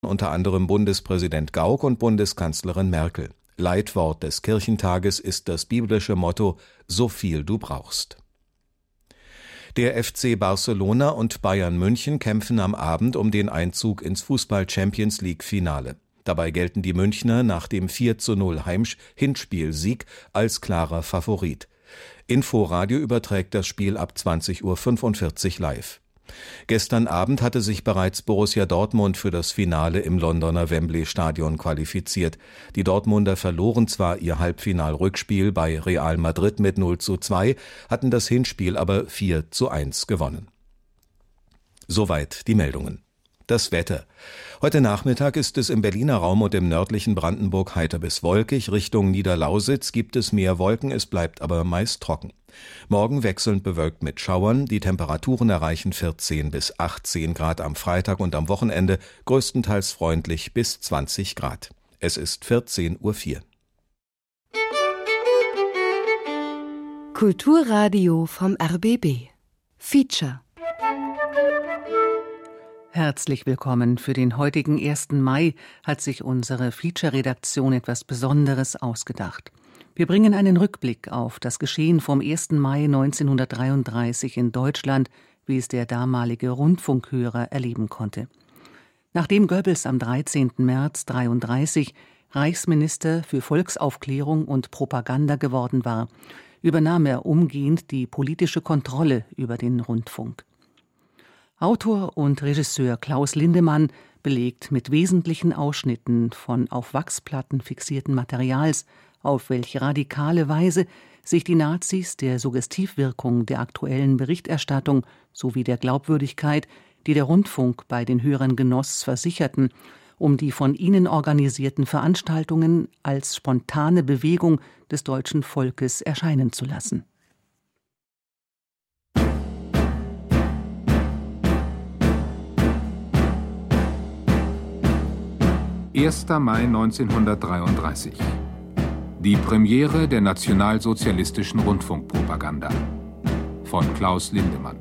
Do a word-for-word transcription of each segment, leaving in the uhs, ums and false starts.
unter anderem Bundespräsident Gauck und Bundeskanzlerin Merkel. Leitwort des Kirchentages ist das biblische Motto »So viel du brauchst«. Der F C Barcelona und Bayern München kämpfen am Abend um den Einzug ins Fußball-Champions-League-Finale. Dabei gelten die Münchner nach dem vier zu null Heimspielsieg als klarer Favorit. Inforadio überträgt das Spiel ab zwanzig Uhr fünfundvierzig live. Gestern Abend hatte sich bereits Borussia Dortmund für das Finale im Londoner Wembley-Stadion qualifiziert. Die Dortmunder verloren zwar ihr Halbfinal-Rückspiel bei Real Madrid mit null zu zwei, hatten das Hinspiel aber vier zu eins gewonnen. Soweit die Meldungen. Das Wetter. Heute Nachmittag ist es im Berliner Raum und im nördlichen Brandenburg heiter bis wolkig. Richtung Niederlausitz gibt es mehr Wolken, es bleibt aber meist trocken. Morgen wechselnd bewölkt mit Schauern. Die Temperaturen erreichen vierzehn bis achtzehn Grad am Freitag und am Wochenende größtenteils freundlich bis zwanzig Grad. Es ist vierzehn Uhr vier. Kulturradio vom R B B. Feature. Herzlich willkommen. Für den heutigen ersten Mai hat sich unsere Feature-Redaktion etwas Besonderes ausgedacht. Wir bringen einen Rückblick auf das Geschehen vom ersten Mai neunzehnhundertdreiunddreißig in Deutschland, wie es der damalige Rundfunkhörer erleben konnte. Nachdem Goebbels am dreizehnten März neunzehnhundertdreiunddreißig Reichsminister für Volksaufklärung und Propaganda geworden war, übernahm er umgehend die politische Kontrolle über den Rundfunk. Autor und Regisseur Klaus Lindemann belegt mit wesentlichen Ausschnitten von auf Wachsplatten fixierten Materials, auf welche radikale Weise sich die Nazis der Suggestivwirkung der aktuellen Berichterstattung sowie der Glaubwürdigkeit, die der Rundfunk bei den Hörern genoss, versicherten, um die von ihnen organisierten Veranstaltungen als spontane Bewegung des deutschen Volkes erscheinen zu lassen. erster Mai neunzehnhundertdreiunddreißig. Die Premiere der nationalsozialistischen Rundfunkpropaganda von Klaus Lindemann.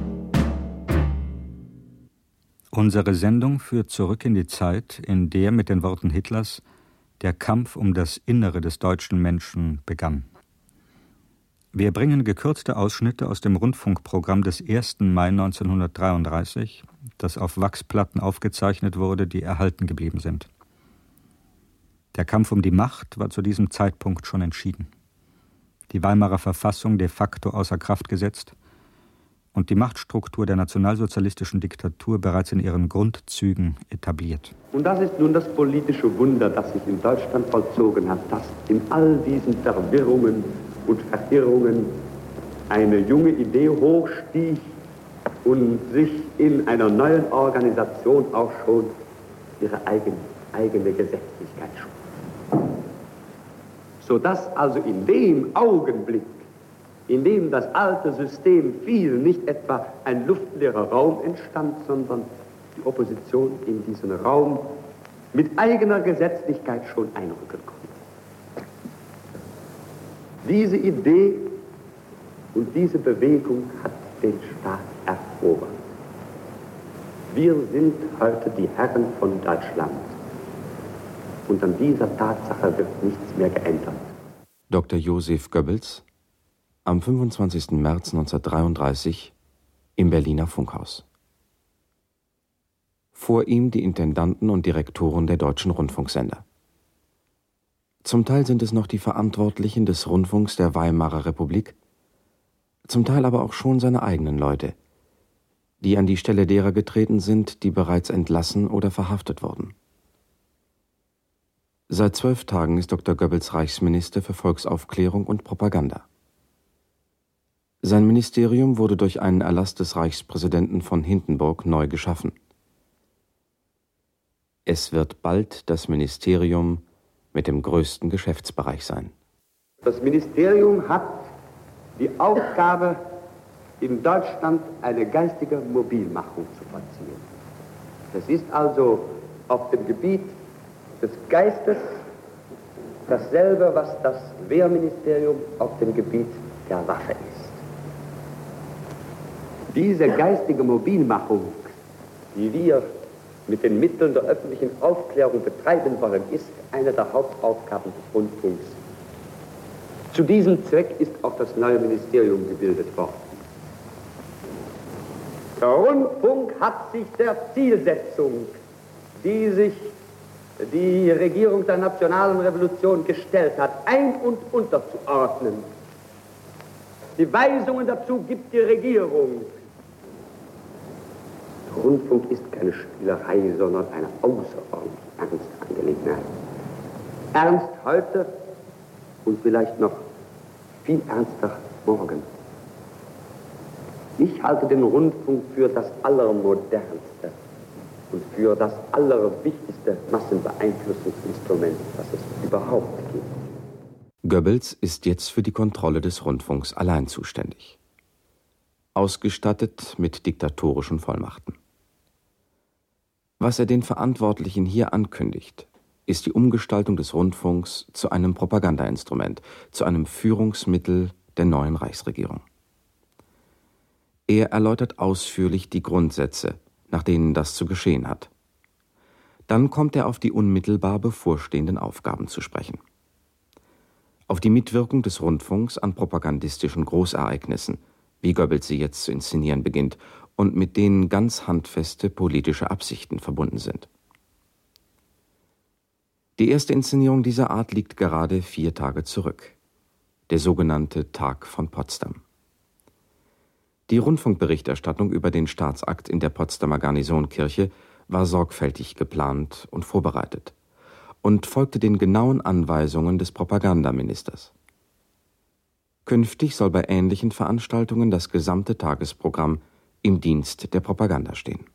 Unsere Sendung führt zurück in die Zeit, in der mit den Worten Hitlers der Kampf um das Innere des deutschen Menschen begann. Wir bringen gekürzte Ausschnitte aus dem Rundfunkprogramm des ersten Mai neunzehnhundertdreiunddreißig, das auf Wachsplatten aufgezeichnet wurde, die erhalten geblieben sind. Der Kampf um die Macht war zu diesem Zeitpunkt schon entschieden. Die Weimarer Verfassung de facto außer Kraft gesetzt und die Machtstruktur der nationalsozialistischen Diktatur bereits in ihren Grundzügen etabliert. Und das ist nun das politische Wunder, das sich in Deutschland vollzogen hat, dass in all diesen Verwirrungen und Verirrungen eine junge Idee hochstieg und sich in einer neuen Organisation auch schon ihre eigene, eigene Gesetzlichkeit schuf. Sodass also in dem Augenblick, in dem das alte System fiel, nicht etwa ein luftleerer Raum entstand, sondern die Opposition in diesen Raum mit eigener Gesetzlichkeit schon einrücken konnte. Diese Idee und diese Bewegung hat den Staat erobert. Wir sind heute die Herren von Deutschland. Und an dieser Tatsache wird nichts mehr geändert. Doktor Josef Goebbels am fünfundzwanzigsten März neunzehnhundertdreiunddreißig im Berliner Funkhaus. Vor ihm die Intendanten und Direktoren der deutschen Rundfunksender. Zum Teil sind es noch die Verantwortlichen des Rundfunks der Weimarer Republik, zum Teil aber auch schon seine eigenen Leute, die an die Stelle derer getreten sind, die bereits entlassen oder verhaftet wurden. Seit zwölf Tagen ist Doktor Goebbels Reichsminister für Volksaufklärung und Propaganda. Sein Ministerium wurde durch einen Erlass des Reichspräsidenten von Hindenburg neu geschaffen. Es wird bald das Ministerium mit dem größten Geschäftsbereich sein. Das Ministerium hat die Aufgabe, in Deutschland eine geistige Mobilmachung zu vollziehen. Das ist also auf dem Gebiet des Geistes dasselbe, was das Wehrministerium auf dem Gebiet der Waffe ist. Diese geistige Mobilmachung, die wir mit den Mitteln der öffentlichen Aufklärung betreiben wollen, ist eine der Hauptaufgaben des Rundfunks. Zu diesem Zweck ist auch das neue Ministerium gebildet worden. Der Rundfunk hat sich der Zielsetzung, die sich die Regierung der Nationalen Revolution gestellt hat, ein- und unterzuordnen. Die Weisungen dazu gibt die Regierung. Der Rundfunk ist keine Spielerei, sondern eine außerordentlich ernste Angelegenheit. Ernst heute und vielleicht noch viel ernster morgen. Ich halte den Rundfunk für das Allermodernste und für das allerwichtigste Massenbeeinflussungsinstrument, das es überhaupt gibt. Goebbels ist jetzt für die Kontrolle des Rundfunks allein zuständig, ausgestattet mit diktatorischen Vollmachten. Was er den Verantwortlichen hier ankündigt, ist die Umgestaltung des Rundfunks zu einem Propagandainstrument, zu einem Führungsmittel der neuen Reichsregierung. Er erläutert ausführlich die Grundsätze, nach denen das zu geschehen hat. Dann kommt er auf die unmittelbar bevorstehenden Aufgaben zu sprechen. Auf die Mitwirkung des Rundfunks an propagandistischen Großereignissen, wie Goebbels sie jetzt zu inszenieren beginnt, und mit denen ganz handfeste politische Absichten verbunden sind. Die erste Inszenierung dieser Art liegt gerade vier Tage zurück, der sogenannte Tag von Potsdam. Die Rundfunkberichterstattung über den Staatsakt in der Potsdamer Garnisonkirche war sorgfältig geplant und vorbereitet und folgte den genauen Anweisungen des Propagandaministers. Künftig soll bei ähnlichen Veranstaltungen das gesamte Tagesprogramm im Dienst der Propaganda stehen.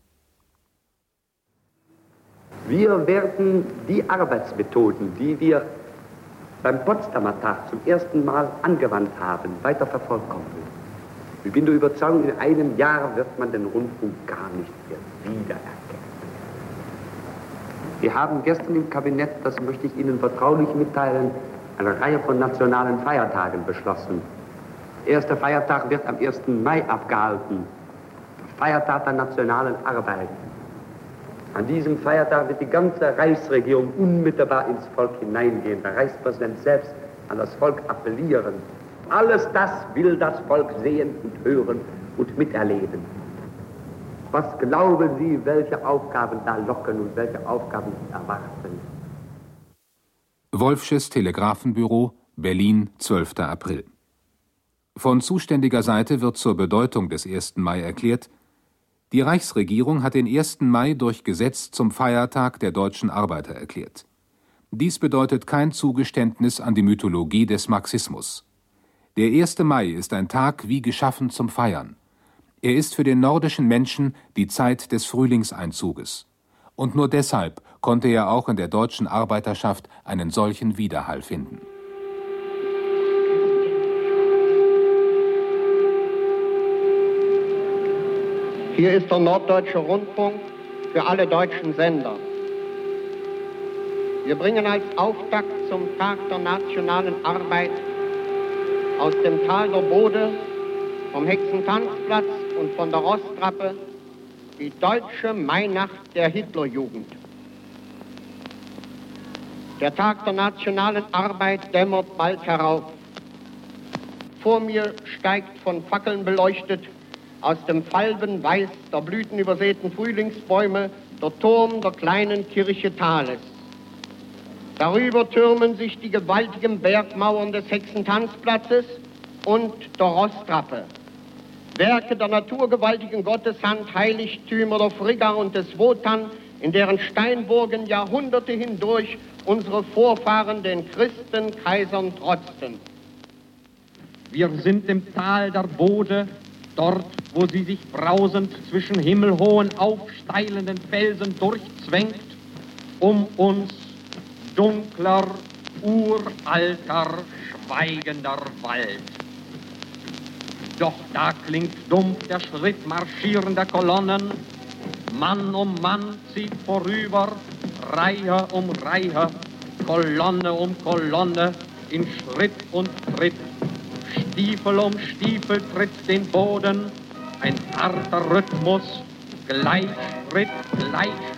Wir werden die Arbeitsmethoden, die wir beim Potsdamer Tag zum ersten Mal angewandt haben, weiter vervollkommnen. Ich bin der Überzeugung, in einem Jahr wird man den Rundfunk gar nicht mehr wiedererkennen. Wir haben gestern im Kabinett, das möchte ich Ihnen vertraulich mitteilen, eine Reihe von nationalen Feiertagen beschlossen. Der erste Feiertag wird am ersten Mai abgehalten, der Feiertag der nationalen Arbeit. An diesem Feiertag wird die ganze Reichsregierung unmittelbar ins Volk hineingehen, der Reichspräsident selbst an das Volk appellieren. Alles das will das Volk sehen und hören und miterleben. Was glauben Sie, welche Aufgaben da locken und welche Aufgaben Sie erwarten? Wolffsches Telegrafenbüro, Berlin, zwölfter April. Von zuständiger Seite wird zur Bedeutung des ersten Mai erklärt: Die Reichsregierung hat den ersten Mai durch Gesetz zum Feiertag der deutschen Arbeiter erklärt. Dies bedeutet kein Zugeständnis an die Mythologie des Marxismus. Der erste Mai ist ein Tag wie geschaffen zum Feiern. Er ist für den nordischen Menschen die Zeit des Frühlingseinzuges. Und nur deshalb konnte er auch in der deutschen Arbeiterschaft einen solchen Widerhall finden. Hier ist der Norddeutsche Rundfunk für alle deutschen Sender. Wir bringen als Auftakt zum Tag der nationalen Arbeit aus dem Tal der Bode, vom Hexentanzplatz und von der Rostrappe die deutsche Mainacht der Hitlerjugend. Der Tag der nationalen Arbeit dämmert bald herauf. Vor mir steigt von Fackeln beleuchtet aus dem falben Weiß der blütenübersäten Frühlingsbäume der Turm der kleinen Kirche Thales. Darüber türmen sich die gewaltigen Bergmauern des Hexentanzplatzes und der Rostrappe. Werke der naturgewaltigen Gotteshand, Heiligtümer der Frigga und des Wotan, in deren Steinburgen Jahrhunderte hindurch unsere Vorfahren den Christenkaisern trotzten. Wir sind im Tal der Bode, dort, wo sie sich brausend zwischen himmelhohen, aufsteilenden Felsen durchzwängt, um uns dunkler, uralter, schweigender Wald. Doch da klingt dumpf der Schritt marschierender Kolonnen, Mann um Mann zieht vorüber, Reihe um Reihe, Kolonne um Kolonne, in Schritt und Tritt. Stiefel um Stiefel tritt den Boden, ein harter Rhythmus, Gleichschritt, Gleichschritt.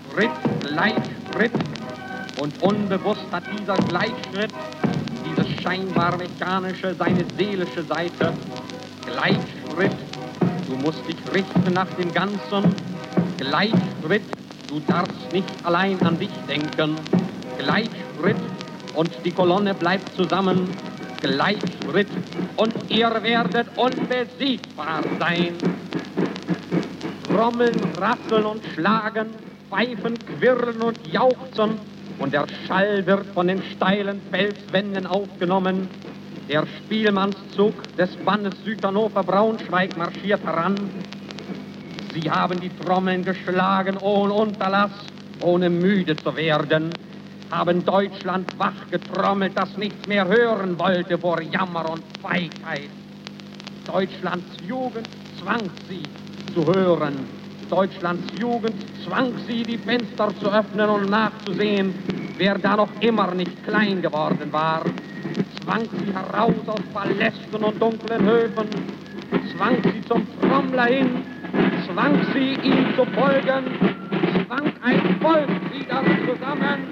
Gleichschritt, Gleichschritt. Und unbewusst hat dieser Gleichschritt, dieses scheinbar mechanische, seine seelische Seite. Gleichschritt, du musst dich richten nach dem Ganzen. Gleichschritt, du darfst nicht allein an dich denken. Gleichschritt und die Kolonne bleibt zusammen. Gleichschritt und ihr werdet unbesiegbar sein. Trommeln, rasseln und schlagen, pfeifen, quirlen und jauchzen und der Schall wird von den steilen Felswänden aufgenommen. Der Spielmannszug des Bandes Südhannover-Braunschweig marschiert heran. Sie haben die Trommeln geschlagen ohne Unterlass, ohne müde zu werden, haben Deutschland wach getrommelt, das nichts mehr hören wollte vor Jammer und Feigheit. Deutschlands Jugend zwang sie zu hören. Deutschlands Jugend zwang sie, die Fenster zu öffnen und nachzusehen, wer da noch immer nicht klein geworden war. Zwang sie heraus aus Palästen und dunklen Höfen, zwang sie zum Trommler hin, zwang sie, ihm zu folgen, zwang ein Volk wieder zusammen.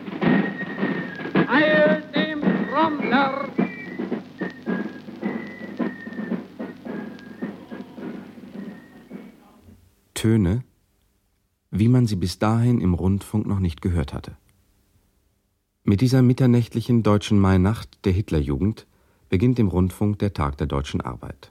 Heil dem Trommler! Töne, wie man sie bis dahin im Rundfunk noch nicht gehört hatte. Mit dieser mitternächtlichen deutschen Mainacht der Hitlerjugend beginnt im Rundfunk der Tag der deutschen Arbeit.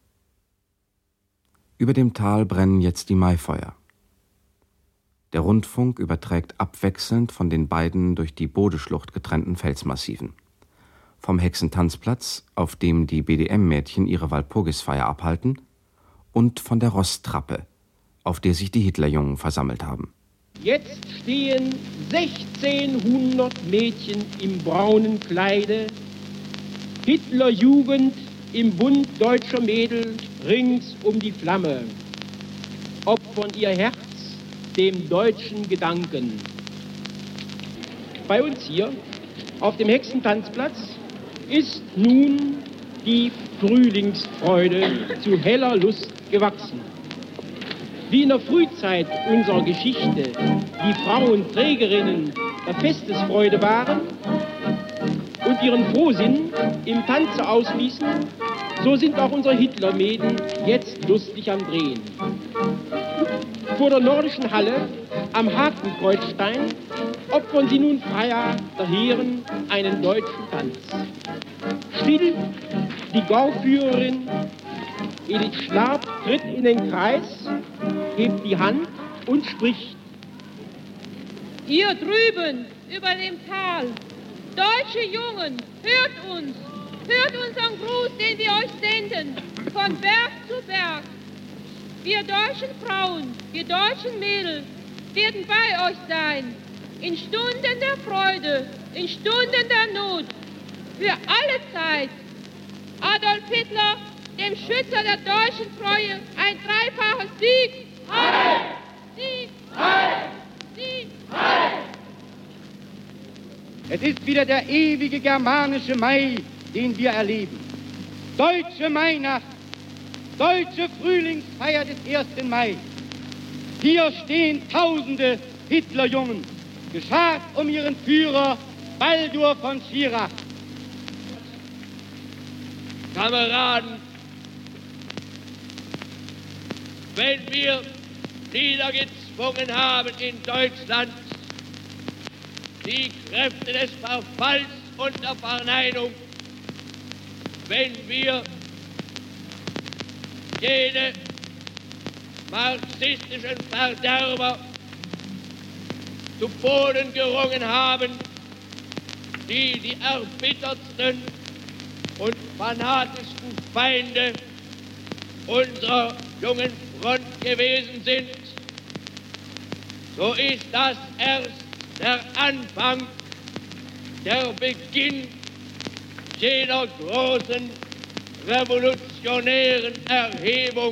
Über dem Tal brennen jetzt die Maifeuer. Der Rundfunk überträgt abwechselnd von den beiden durch die Bodeschlucht getrennten Felsmassiven. Vom Hexentanzplatz, auf dem die B D M-Mädchen ihre Walpurgisfeier abhalten, und von der Rosttrappe, auf der sich die Hitlerjungen versammelt haben. Jetzt stehen sechzehnhundert Mädchen im braunen Kleide, Hitlerjugend im Bund deutscher Mädel rings um die Flamme, opfern ihr Herz dem deutschen Gedanken. Bei uns hier auf dem Hexentanzplatz ist nun die Frühlingsfreude zu heller Lust gewachsen. Wie in der Frühzeit unserer Geschichte die Frauen Trägerinnen der Festesfreude waren und ihren Frohsinn im Tanze ausließen, so sind auch unsere Hitlermäden jetzt lustig am Drehen. Vor der Nordischen Halle am Hakenkreuzstein opfern sie nun freier der Heeren einen deutschen Tanz. Still die Gauführerin Edith Schlapp tritt in den Kreis, hebt die Hand und spricht. Ihr drüben über dem Tal, deutsche Jungen, hört uns, hört unseren Gruß, den wir euch senden, von Berg zu Berg. Wir deutschen Frauen, wir deutschen Mädels werden bei euch sein, in Stunden der Freude, in Stunden der Not, für alle Zeit. Adolf Hitler, dem Schützer der deutschen Treue, ein dreifaches Sieg. Heil! Sieg! Heil! Sieg! Heil! Es ist wieder der ewige germanische Mai, den wir erleben. Deutsche Mainacht, deutsche Frühlingsfeier des ersten Mai. Hier stehen tausende Hitlerjungen, geschart um ihren Führer Baldur von Schirach. Kameraden, wenn wir niedergezwungen haben in Deutschland die Kräfte des Verfalls und der Verneinung, wenn wir jene marxistischen Verderber zu Boden gerungen haben, die die erbittertsten und fanatischsten Feinde unserer jungen Front gewesen sind, so ist das erst der Anfang, der Beginn jener großen revolutionären Erhebung,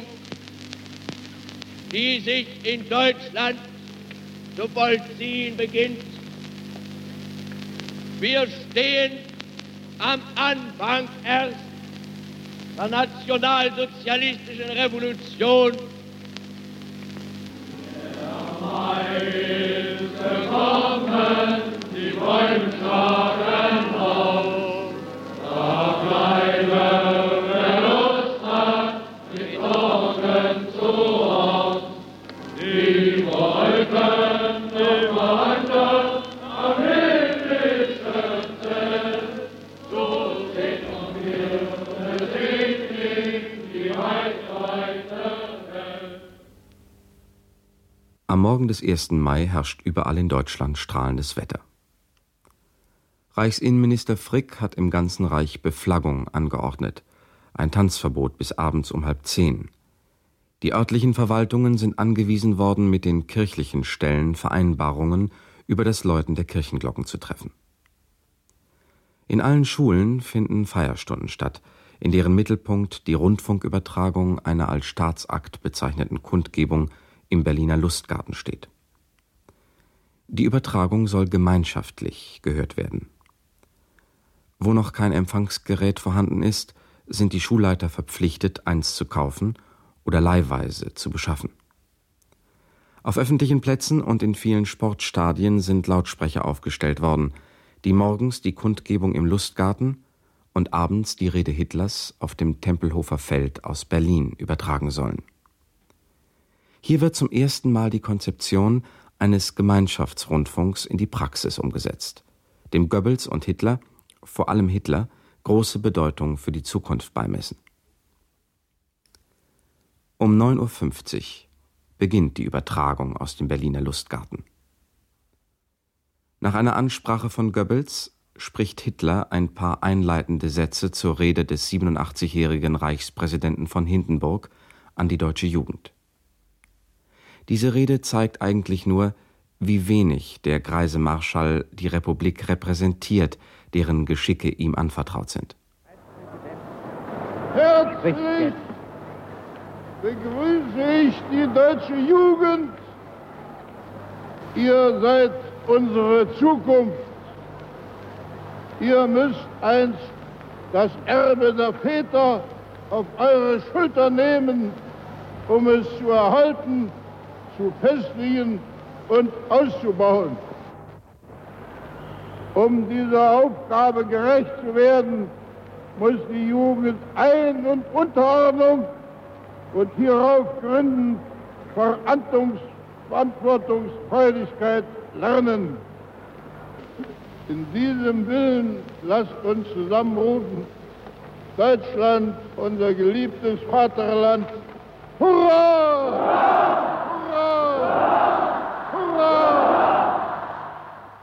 die sich in Deutschland zu vollziehen beginnt. Wir stehen am Anfang erst der nationalsozialistischen Revolution. Der Mai ist Morgen des ersten Mai herrscht überall in Deutschland strahlendes Wetter. Reichsinnenminister Frick hat im ganzen Reich Beflaggung angeordnet, ein Tanzverbot bis abends um halb zehn. Die örtlichen Verwaltungen sind angewiesen worden, mit den kirchlichen Stellen Vereinbarungen über das Läuten der Kirchenglocken zu treffen. In allen Schulen finden Feierstunden statt, in deren Mittelpunkt die Rundfunkübertragung einer als Staatsakt bezeichneten Kundgebung im Berliner Lustgarten steht. Die Übertragung soll gemeinschaftlich gehört werden. Wo noch kein Empfangsgerät vorhanden ist, sind die Schulleiter verpflichtet, eins zu kaufen oder leihweise zu beschaffen. Auf öffentlichen Plätzen und in vielen Sportstadien sind Lautsprecher aufgestellt worden, die morgens die Kundgebung im Lustgarten und abends die Rede Hitlers auf dem Tempelhofer Feld aus Berlin übertragen sollen. Hier wird zum ersten Mal die Konzeption eines Gemeinschaftsrundfunks in die Praxis umgesetzt, dem Goebbels und Hitler, vor allem Hitler, große Bedeutung für die Zukunft beimessen. Um neun Uhr fünfzig beginnt die Übertragung aus dem Berliner Lustgarten. Nach einer Ansprache von Goebbels spricht Hitler ein paar einleitende Sätze zur Rede des siebenundachtzigjährigen Reichspräsidenten von Hindenburg an die deutsche Jugend. Diese Rede zeigt eigentlich nur, wie wenig der greise Marschall die Republik repräsentiert, deren Geschicke ihm anvertraut sind. Herzlich begrüße ich die deutsche Jugend. Ihr seid unsere Zukunft. Ihr müsst einst das Erbe der Väter auf eure Schulter nehmen, um es zu erhalten, zu festigen und auszubauen. Um dieser Aufgabe gerecht zu werden, muss die Jugend Ein- und Unterordnung und hierauf gründend Verantwortungs- Verantwortungsfreudigkeit lernen. In diesem Willen lasst uns zusammenrufen: Deutschland, unser geliebtes Vaterland, hurra! Hurra! Hurra!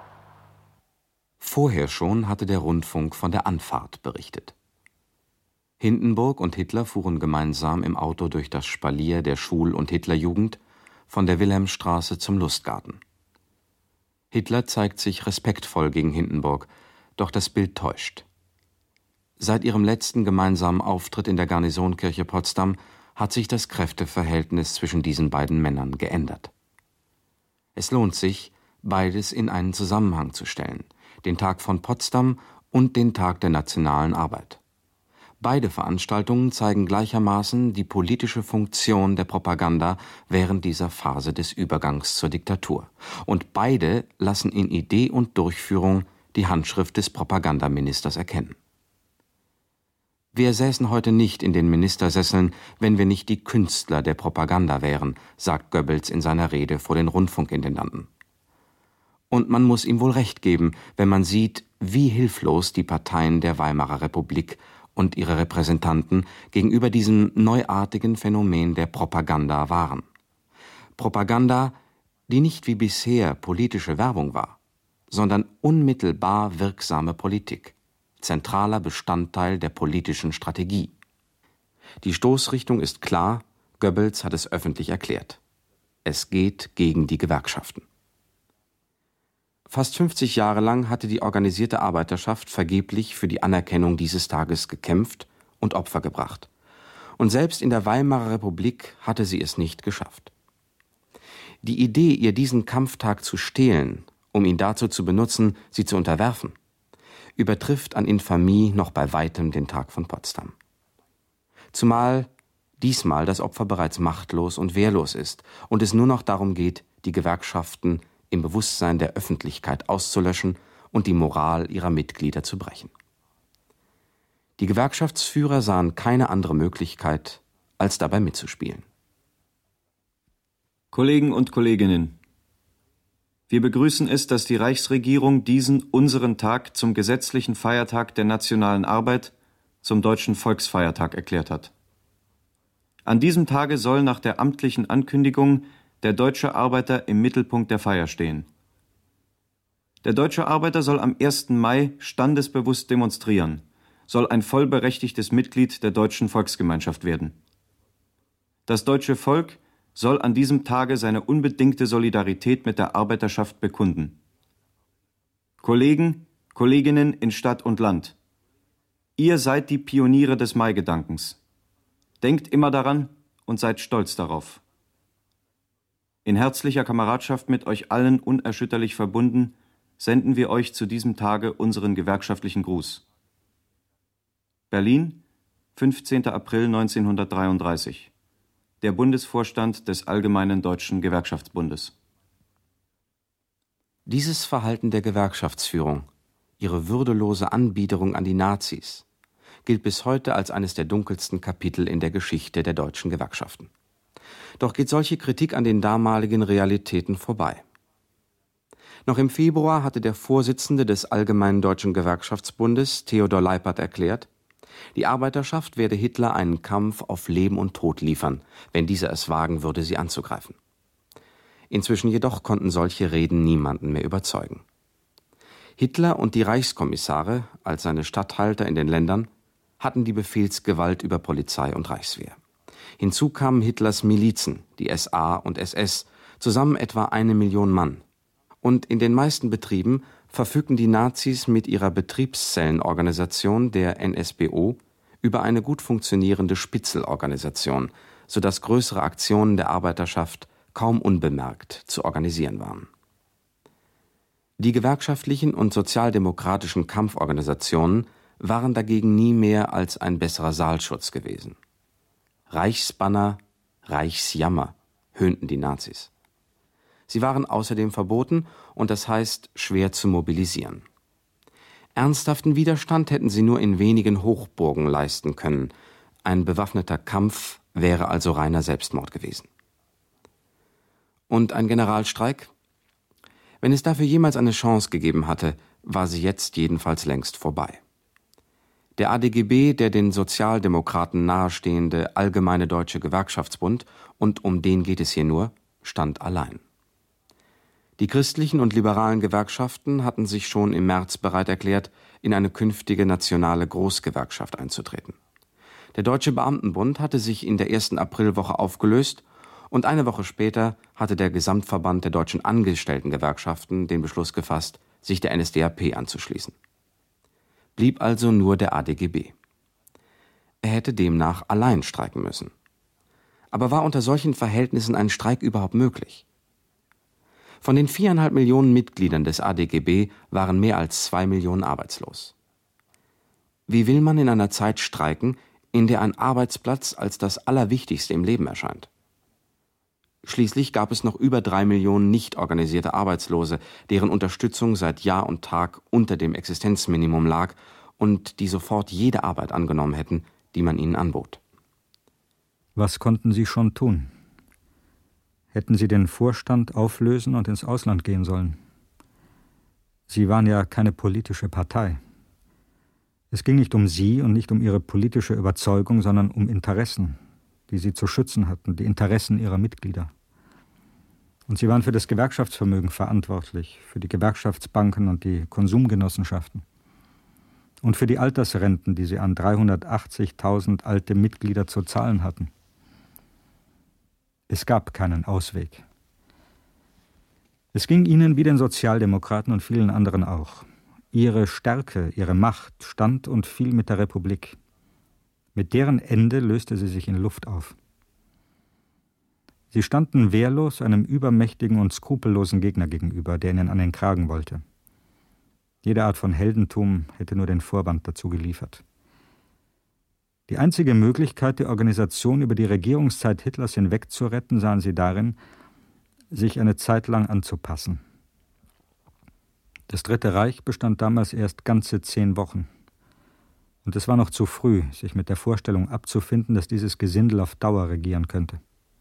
Vorher schon hatte der Rundfunk von der Anfahrt berichtet. Hindenburg und Hitler fuhren gemeinsam im Auto durch das Spalier der Schul- und Hitlerjugend von der Wilhelmstraße zum Lustgarten. Hitler zeigt sich respektvoll gegen Hindenburg, doch das Bild täuscht. Seit ihrem letzten gemeinsamen Auftritt in der Garnisonkirche Potsdam hat sich das Kräfteverhältnis zwischen diesen beiden Männern geändert. Es lohnt sich, beides in einen Zusammenhang zu stellen, den Tag von Potsdam und den Tag der nationalen Arbeit. Beide Veranstaltungen zeigen gleichermaßen die politische Funktion der Propaganda während dieser Phase des Übergangs zur Diktatur. Und beide lassen in Idee und Durchführung die Handschrift des Propagandaministers erkennen. Wir säßen heute nicht in den Ministersesseln, wenn wir nicht die Künstler der Propaganda wären, sagt Goebbels in seiner Rede vor den Rundfunkintendanten. Und man muss ihm wohl recht geben, wenn man sieht, wie hilflos die Parteien der Weimarer Republik und ihre Repräsentanten gegenüber diesem neuartigen Phänomen der Propaganda waren. Propaganda, die nicht wie bisher politische Werbung war, sondern unmittelbar wirksame Politik, zentraler Bestandteil der politischen Strategie. Die Stoßrichtung ist klar, Goebbels hat es öffentlich erklärt. Es geht gegen die Gewerkschaften. Fast fünfzig Jahre lang hatte die organisierte Arbeiterschaft vergeblich für die Anerkennung dieses Tages gekämpft und Opfer gebracht. Und selbst in der Weimarer Republik hatte sie es nicht geschafft. Die Idee, ihr diesen Kampftag zu stehlen, um ihn dazu zu benutzen, sie zu unterwerfen, übertrifft an Infamie noch bei weitem den Tag von Potsdam. Zumal diesmal das Opfer bereits machtlos und wehrlos ist und es nur noch darum geht, die Gewerkschaften im Bewusstsein der Öffentlichkeit auszulöschen und die Moral ihrer Mitglieder zu brechen. Die Gewerkschaftsführer sahen keine andere Möglichkeit, als dabei mitzuspielen. Kollegen und Kolleginnen, wir begrüßen es, dass die Reichsregierung diesen unseren Tag zum gesetzlichen Feiertag der nationalen Arbeit, zum deutschen Volksfeiertag erklärt hat. An diesem Tage soll nach der amtlichen Ankündigung der deutsche Arbeiter im Mittelpunkt der Feier stehen. Der deutsche Arbeiter soll am ersten Mai standesbewusst demonstrieren, soll ein vollberechtigtes Mitglied der deutschen Volksgemeinschaft werden. Das deutsche Volk soll an diesem Tage seine unbedingte Solidarität mit der Arbeiterschaft bekunden. Kollegen, Kolleginnen in Stadt und Land, ihr seid die Pioniere des Maigedankens. Denkt immer daran und seid stolz darauf. In herzlicher Kameradschaft mit euch allen unerschütterlich verbunden, senden wir euch zu diesem Tage unseren gewerkschaftlichen Gruß. Berlin, fünfzehnter April neunzehnhundertdreiunddreißig. Der Bundesvorstand des Allgemeinen Deutschen Gewerkschaftsbundes. Dieses Verhalten der Gewerkschaftsführung, ihre würdelose Anbiederung an die Nazis, gilt bis heute als eines der dunkelsten Kapitel in der Geschichte der deutschen Gewerkschaften. Doch geht solche Kritik an den damaligen Realitäten vorbei. Noch im Februar hatte der Vorsitzende des Allgemeinen Deutschen Gewerkschaftsbundes, Theodor Leipert, erklärt, die Arbeiterschaft werde Hitler einen Kampf auf Leben und Tod liefern, wenn dieser es wagen würde, sie anzugreifen. Inzwischen jedoch konnten solche Reden niemanden mehr überzeugen. Hitler und die Reichskommissare, als seine Statthalter in den Ländern, hatten die Befehlsgewalt über Polizei und Reichswehr. Hinzu kamen Hitlers Milizen, die S A und S S, zusammen etwa eine Million Mann. Und in den meisten Betrieben verfügten die Nazis mit ihrer Betriebszellenorganisation, der N S B O, über eine gut funktionierende Spitzelorganisation, sodass größere Aktionen der Arbeiterschaft kaum unbemerkt zu organisieren waren. Die gewerkschaftlichen und sozialdemokratischen Kampforganisationen waren dagegen nie mehr als ein besserer Saalschutz gewesen. Reichsbanner, Reichsjammer, höhnten die Nazis. Sie waren außerdem verboten und das heißt schwer zu mobilisieren. Ernsthaften Widerstand hätten sie nur in wenigen Hochburgen leisten können. Ein bewaffneter Kampf wäre also reiner Selbstmord gewesen. Und ein Generalstreik? Wenn es dafür jemals eine Chance gegeben hatte, war sie jetzt jedenfalls längst vorbei. Der A D G B, der den Sozialdemokraten nahestehende Allgemeine Deutsche Gewerkschaftsbund, und um den geht es hier nur, stand allein. Die christlichen und liberalen Gewerkschaften hatten sich schon im März bereit erklärt, in eine künftige nationale Großgewerkschaft einzutreten. Der Deutsche Beamtenbund hatte sich in der ersten Aprilwoche aufgelöst und eine Woche später hatte der Gesamtverband der deutschen Angestelltengewerkschaften den Beschluss gefasst, sich der N S D A P anzuschließen. Blieb also nur der A D G B. Er hätte demnach allein streiken müssen. Aber war unter solchen Verhältnissen ein Streik überhaupt möglich? Von den viereinhalb Millionen Mitgliedern des A D G B waren mehr als zwei Millionen arbeitslos. Wie will man in einer Zeit streiken, in der ein Arbeitsplatz als das Allerwichtigste im Leben erscheint? Schließlich gab es noch über drei Millionen nicht organisierte Arbeitslose, deren Unterstützung seit Jahr und Tag unter dem Existenzminimum lag und die sofort jede Arbeit angenommen hätten, die man ihnen anbot. Was konnten sie schon tun? Hätten sie den Vorstand auflösen und ins Ausland gehen sollen? Sie waren ja keine politische Partei. Es ging nicht um sie und nicht um ihre politische Überzeugung, sondern um Interessen, die sie zu schützen hatten, die Interessen ihrer Mitglieder. Und sie waren für das Gewerkschaftsvermögen verantwortlich, für die Gewerkschaftsbanken und die Konsumgenossenschaften. Und für die Altersrenten, die sie an dreihundertachtzigtausend alte Mitglieder zu zahlen hatten. Es gab keinen Ausweg. Es ging ihnen wie den Sozialdemokraten und vielen anderen auch. Ihre Stärke, ihre Macht stand und fiel mit der Republik. Mit deren Ende löste sie sich in Luft auf. Sie standen wehrlos einem übermächtigen und skrupellosen Gegner gegenüber, der ihnen an den Kragen wollte. Jede Art von Heldentum hätte nur den Vorwand dazu geliefert. Die einzige Möglichkeit, die Organisation über die Regierungszeit Hitlers hinweg zu retten, sahen sie darin, sich eine Zeit lang anzupassen. Das Dritte Reich bestand damals erst ganze zehn Wochen. Und es war noch zu früh, sich mit der Vorstellung abzufinden, dass dieses Gesindel auf Dauer regieren könnte.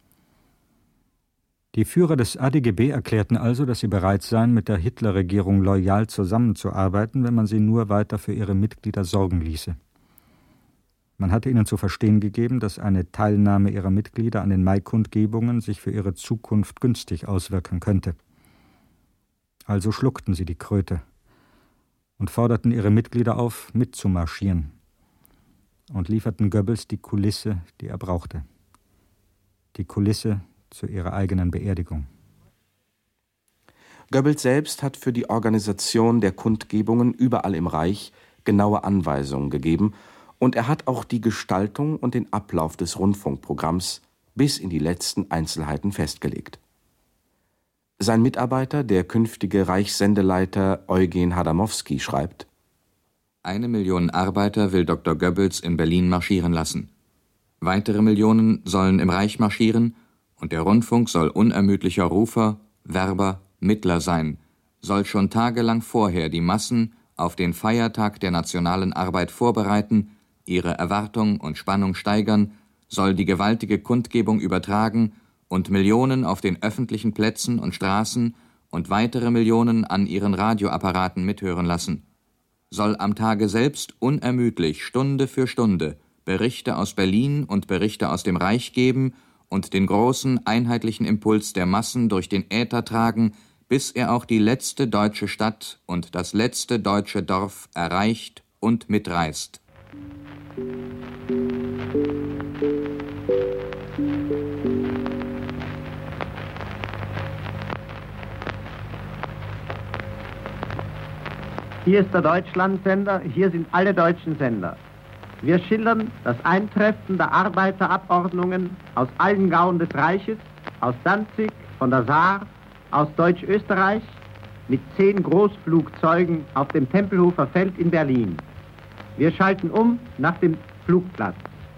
Die Führer des A D G B erklärten also, dass sie bereit seien, mit der Hitlerregierung loyal zusammenzuarbeiten, wenn man sie nur weiter für ihre Mitglieder sorgen ließe. Man hatte ihnen zu verstehen gegeben, dass eine Teilnahme ihrer Mitglieder an den Maikundgebungen sich für ihre Zukunft günstig auswirken könnte. Also schluckten sie die Kröte und forderten ihre Mitglieder auf, mitzumarschieren und lieferten Goebbels die Kulisse, die er brauchte. Die Kulisse zu ihrer eigenen Beerdigung. Goebbels selbst hat für die Organisation der Kundgebungen überall im Reich genaue Anweisungen gegeben, und er hat auch die Gestaltung und den Ablauf des Rundfunkprogramms bis in die letzten Einzelheiten festgelegt. Sein Mitarbeiter, der künftige Reichssendeleiter Eugen Hadamowski, schreibt: Eine Million Arbeiter will Doktor Goebbels in Berlin marschieren lassen. Weitere Millionen sollen im Reich marschieren, und der Rundfunk soll unermüdlicher Rufer, Werber, Mittler sein, soll schon tagelang vorher die Massen auf den Feiertag der nationalen Arbeit vorbereiten, ihre Erwartung und Spannung steigern, soll die gewaltige Kundgebung übertragen und Millionen auf den öffentlichen Plätzen und Straßen und weitere Millionen an ihren Radioapparaten mithören lassen, soll am Tage selbst unermüdlich Stunde für Stunde Berichte aus Berlin und Berichte aus dem Reich geben und den großen einheitlichen Impuls der Massen durch den Äther tragen, bis er auch die letzte deutsche Stadt und das letzte deutsche Dorf erreicht und mitreißt. Hier ist der Deutschlandsender, hier sind alle deutschen Sender. Wir schildern das Eintreffen der Arbeiterabordnungen aus allen Gauen des Reiches, aus Danzig, von der Saar, aus Deutsch-Österreich, mit zehn Großflugzeugen auf dem Tempelhofer Feld in Berlin. Wir schalten um nach dem Flugplatz.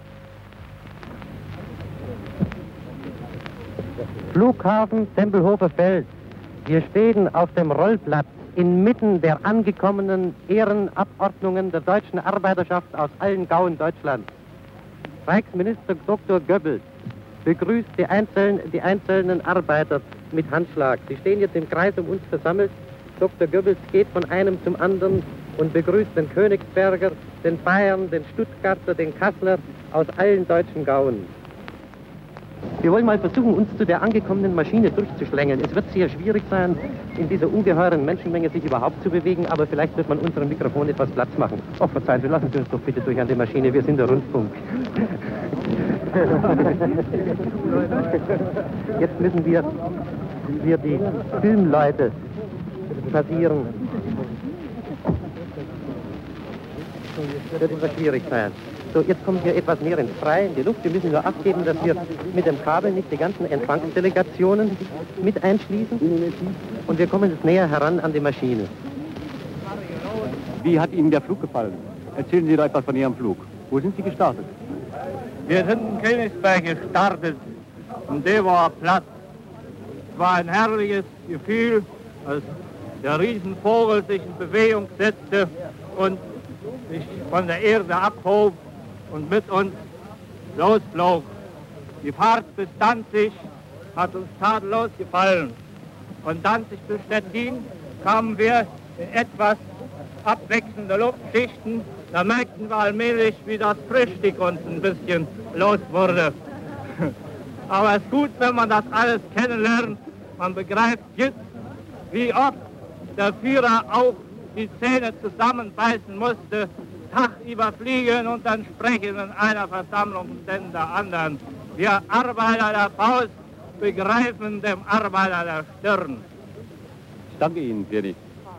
Flughafen Tempelhofer Feld. Wir stehen auf dem Rollplatz inmitten der angekommenen Ehrenabordnungen der deutschen Arbeiterschaft aus allen Gauen Deutschlands. Reichsminister Doktor Goebbels begrüßt die einzelnen, die einzelnen Arbeiter mit Handschlag. Sie stehen jetzt im Kreis um uns versammelt. Doktor Goebbels geht von einem zum anderen und begrüßt den Königsberger, den Bayern, den Stuttgarter, den Kasseler aus allen deutschen Gauen. Wir wollen mal versuchen, uns zu der angekommenen Maschine durchzuschlängeln. Es wird sehr schwierig sein, in dieser ungeheuren Menschenmenge sich überhaupt zu bewegen, aber vielleicht wird man unserem Mikrofon etwas Platz machen. Oh, verzeihen Sie, lassen Sie uns doch bitte durch an die Maschine, wir sind der Rundfunk. Jetzt müssen wir, wir die Filmleute passieren. Das wird etwas schwierig sein. So, jetzt kommen wir etwas mehr ins Freie, in die Luft. Wir müssen nur Acht geben, dass wir mit dem Kabel nicht die ganzen Empfangsdelegationen mit einschließen. Und wir kommen jetzt näher heran an die Maschine. Wie hat Ihnen der Flug gefallen? Erzählen Sie doch etwas von Ihrem Flug. Wo sind Sie gestartet? Wir sind in Königsberg gestartet und der war platt. Es war ein herrliches Gefühl, als der Riesenvogel sich in Bewegung setzte und sich von der Erde abhob und mit uns losflog. Die Fahrt bis Danzig hat uns tadellos gefallen. Von Danzig bis Stettin kamen wir in etwas abwechselnde Luftschichten. Da merkten wir allmählich, wie das Frühstück uns ein bisschen los wurde. Aber es ist gut, wenn man das alles kennenlernt. Man begreift jetzt, wie oft der Führer auch die Zähne zusammenbeißen musste, Tag überfliegen und dann sprechen in einer Versammlung denn der anderen. Wir Arbeiter der Faust begreifen dem Arbeiter der Stirn. Ich danke Ihnen, König.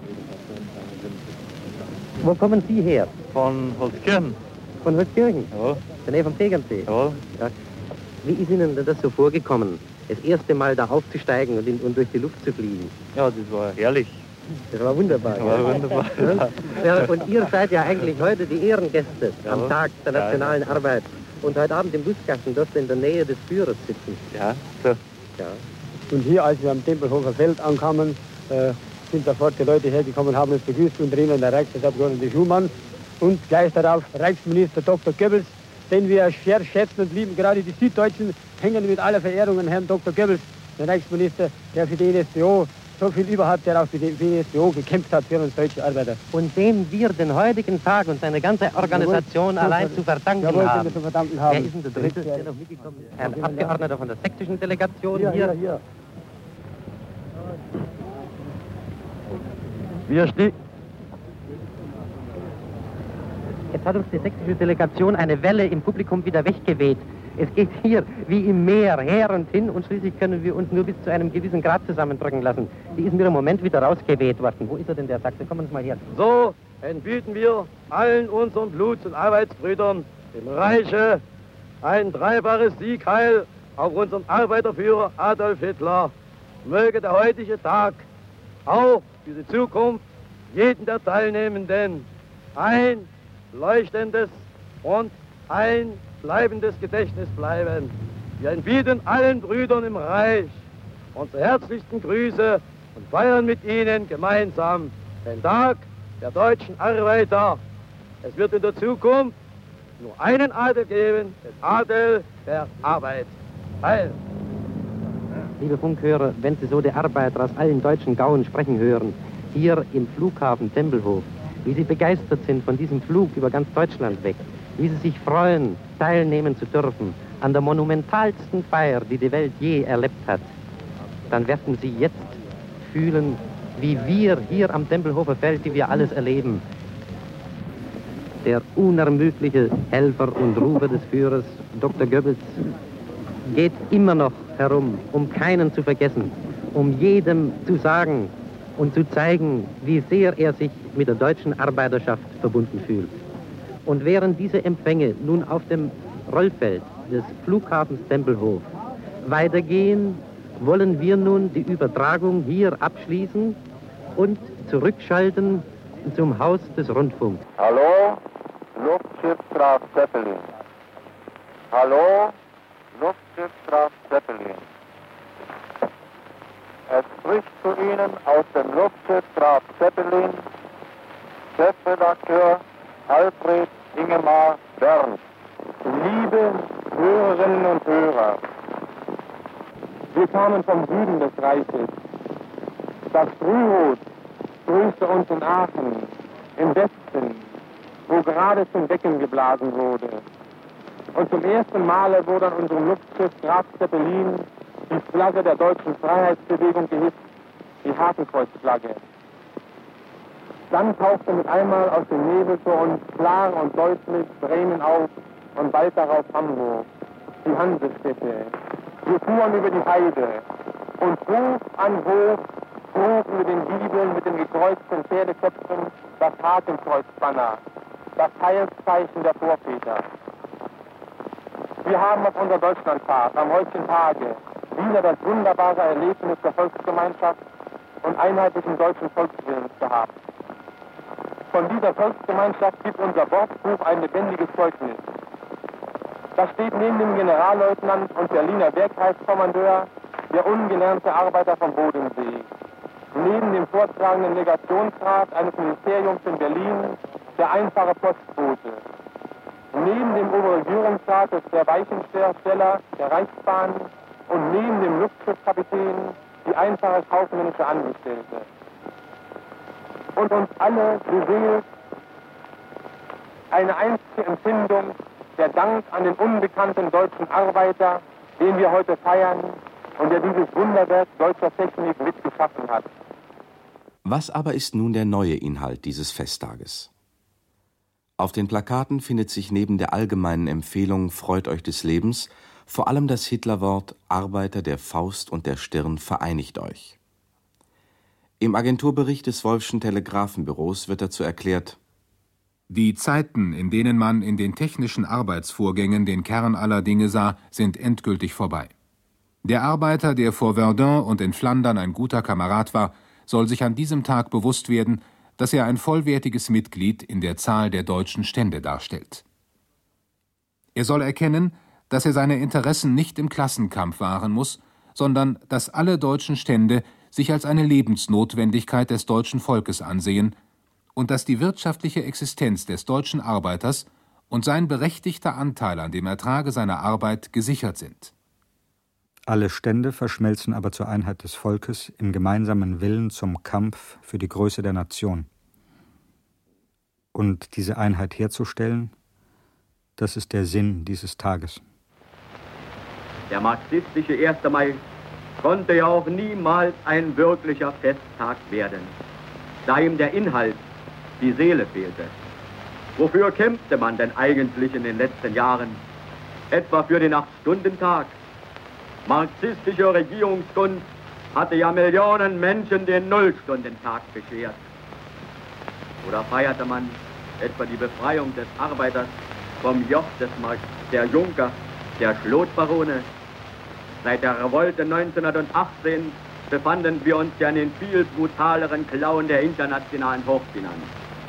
Wo kommen Sie her? Von Holzkirchen. Von Holzkirchen? Ja. In der Nähe vom Tegernsee? Ja. Ja. Wie ist Ihnen denn das so vorgekommen, das erste Mal da aufzusteigen und, in, und durch die Luft zu fliegen? Ja, das war herrlich. Das war wunderbar. Das war ja. wunderbar. Ja, und ihr seid ja eigentlich heute die Ehrengäste ja. am Tag der nationalen ja, ja. Arbeit. Und heute Abend im Buskasten dürft ihr in der Nähe des Führers sitzen. Ja, so. Ja. Und hier, als wir am Tempelhofer Feld ankamen, äh, sind sofort die Leute hergekommen, haben uns begrüßt, unter ihnen der Reichstagsabgeordnete Schumann und gleich darauf Reichsminister Doktor Goebbels, den wir sehr schätzen und lieben. Gerade die Süddeutschen hängen mit aller Verehrung an Herrn Doktor Goebbels, den Reichsminister, der für die N S D O so viel überhaupt, der auch für die W S B O gekämpft hat, für uns deutsche Arbeiter. Und dem wir den heutigen Tag und seine ganze Organisation Jawohl, allein zu verdanken jawohl, haben. zu verdanken haben. Wer ist denn der Dritte, der noch mitgekommen ist? Ein Abgeordneter von der sächsischen Delegation hier. hier. hier, hier. Wir stehen. Jetzt hat uns die sächsische Delegation eine Welle im Publikum wieder weggeweht. Es geht hier wie im Meer her und hin und schließlich können wir uns nur bis zu einem gewissen Grad zusammendrücken lassen. Die ist mir im Moment wieder rausgeweht worden. Wo ist er denn, der Sachse? Kommen Sie mal her. So entbieten wir allen unseren Bluts- und Arbeitsbrüdern im Reiche ein dreifaches Siegheil auf unseren Arbeiterführer Adolf Hitler. Möge der heutige Tag auch für die Zukunft jeden der Teilnehmenden ein leuchtendes und ein bleibendes Gedächtnis bleiben. Wir entbieten allen Brüdern im Reich unsere herzlichsten Grüße und feiern mit ihnen gemeinsam den Tag der deutschen Arbeiter. Es wird in der Zukunft nur einen Adel geben, den Adel der Arbeit. Heil! Liebe Funkhörer, wenn Sie so die Arbeiter aus allen deutschen Gauen sprechen hören, hier im Flughafen Tempelhof, wie sie begeistert sind von diesem Flug über ganz Deutschland weg, wie sie sich freuen, teilnehmen zu dürfen an der monumentalsten Feier, die die Welt je erlebt hat, dann werden sie jetzt fühlen, wie wir hier am Tempelhofer Feld, die wir alles erleben, der unermüdliche Helfer und Rufer des Führers, Doktor Goebbels, geht immer noch herum, um keinen zu vergessen, um jedem zu sagen und zu zeigen, wie sehr er sich mit der deutschen Arbeiterschaft verbunden fühlt. Und während diese Empfänge nun auf dem Rollfeld des Flughafens Tempelhof weitergehen, wollen wir nun die Übertragung hier abschließen und zurückschalten zum Haus des Rundfunks. Hallo, Luftschiff Graf Zeppelin. Hallo, Luftschiff Graf Zeppelin. Es spricht zu Ihnen aus dem Luftschiff Graf Zeppelin Chefredakteur Alfred Ingemar Berndt. Liebe Hörerinnen und Hörer, wir kamen vom Süden des Reiches. Das Frührot grüßte uns in Aachen, im Westen, wo gerade zum Decken geblasen wurde. Und zum ersten Male wurde an unserem Luftschiff Graf Zeppelin die Flagge der deutschen Freiheitsbewegung gehisst, die Hakenkreuzflagge. Dann tauchte mit einmal aus dem Nebel für uns klar und deutlich Bremen auf und bald darauf Hamburg, die Hansestädte. Wir fuhren über die Heide und Hof an Hof trugen wir den Giebeln mit den gekreuzten Pferdeköpfen das Hakenkreuzbanner, das Heilszeichen der Vorväter. Wir haben auf unserer Deutschlandfahrt am heutigen Tage wieder das wunderbare Erlebnis der Volksgemeinschaft und einheitlichen deutschen Volkswillens gehabt. Von dieser Volksgemeinschaft gibt unser Bordbuch ein lebendiges Zeugnis. Da steht neben dem Generalleutnant und Berliner Wehrkreiskommandeur der ungelernte Arbeiter vom Bodensee. Neben dem vortragenden Legationsrat eines Ministeriums in Berlin der einfache Postbote. Neben dem Oberregierungsrat ist der Weichensteller der Reichsbahn und neben dem Luftschiffkapitän die einfache kaufmännische Angestellte. Und uns alle beseelt eine einzige Empfindung, der Dank an den unbekannten deutschen Arbeiter, den wir heute feiern und der dieses Wunderwerk deutscher Technik mitgeschaffen hat. Was aber ist nun der neue Inhalt dieses Festtages? Auf den Plakaten findet sich neben der allgemeinen Empfehlung »Freut euch des Lebens« vor allem das Hitlerwort »Arbeiter der Faust und der Stirn, vereinigt euch«. Im Agenturbericht des Wolffschen Telegrafenbüros wird dazu erklärt: Die Zeiten, in denen man in den technischen Arbeitsvorgängen den Kern aller Dinge sah, sind endgültig vorbei. Der Arbeiter, der vor Verdun und in Flandern ein guter Kamerad war, soll sich an diesem Tag bewusst werden, dass er ein vollwertiges Mitglied in der Zahl der deutschen Stände darstellt. Er soll erkennen, dass er seine Interessen nicht im Klassenkampf wahren muss, sondern dass alle deutschen Stände sich als eine Lebensnotwendigkeit des deutschen Volkes ansehen und dass die wirtschaftliche Existenz des deutschen Arbeiters und sein berechtigter Anteil an dem Ertrage seiner Arbeit gesichert sind. Alle Stände verschmelzen aber zur Einheit des Volkes im gemeinsamen Willen zum Kampf für die Größe der Nation. Und diese Einheit herzustellen, das ist der Sinn dieses Tages. Der marxistische erste Mai konnte ja auch niemals ein wirklicher Festtag werden, da ihm der Inhalt, die Seele fehlte. Wofür kämpfte man denn eigentlich in den letzten Jahren? Etwa für den Acht-Stunden-Tag? Marxistische Regierungskunst hatte ja Millionen Menschen den Null-Stunden-Tag beschert. Oder feierte man etwa die Befreiung des Arbeiters vom Joch des Marx, der Junker, der Schlotbarone? Seit der Revolte neunzehnhundertachtzehn befanden wir uns ja in den viel brutaleren Klauen der internationalen Hochfinanz.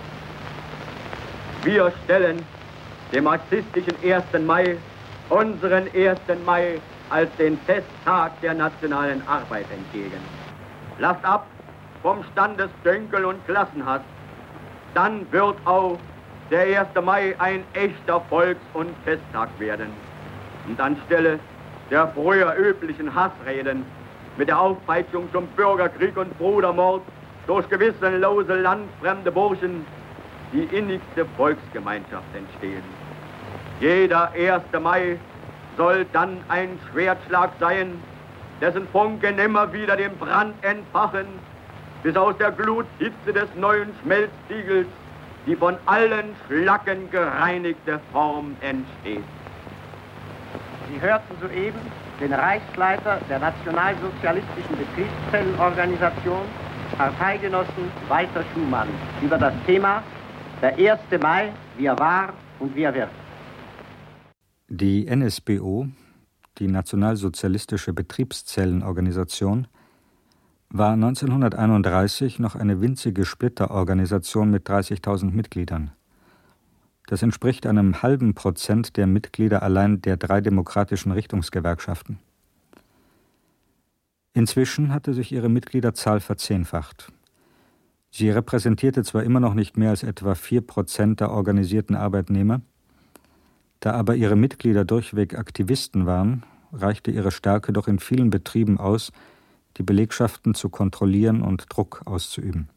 Wir stellen dem marxistischen ersten Mai, unseren ersten Mai, als den Festtag der nationalen Arbeit entgegen. Lasst ab vom Standesdünkel und Klassenhass, dann wird auch der erste Mai ein echter Volks- und Festtag werden. Und anstelle der früher üblichen Hassreden mit der Aufpeitschung zum Bürgerkrieg und Brudermord durch gewissenlose landfremde Burschen die innigste Volksgemeinschaft entstehen. Jeder erste Mai soll dann ein Schwertschlag sein, dessen Funken immer wieder den Brand entfachen, bis aus der Gluthitze des neuen Schmelztiegels die von allen Schlacken gereinigte Form entsteht. Sie hörten soeben den Reichsleiter der nationalsozialistischen Betriebszellenorganisation, Parteigenossen Walter Schumann, über das Thema der erste Mai, wie er war und wie er wird. Die N S B O, die Nationalsozialistische Betriebszellenorganisation, war neunzehnhunderteinunddreißig noch eine winzige Splitterorganisation mit dreißigtausend Mitgliedern. Das entspricht einem halben Prozent der Mitglieder allein der drei demokratischen Richtungsgewerkschaften. Inzwischen hatte sich ihre Mitgliederzahl verzehnfacht. Sie repräsentierte zwar immer noch nicht mehr als etwa vier Prozent der organisierten Arbeitnehmer, da aber ihre Mitglieder durchweg Aktivisten waren, reichte ihre Stärke doch in vielen Betrieben aus, die Belegschaften zu kontrollieren und Druck auszuüben.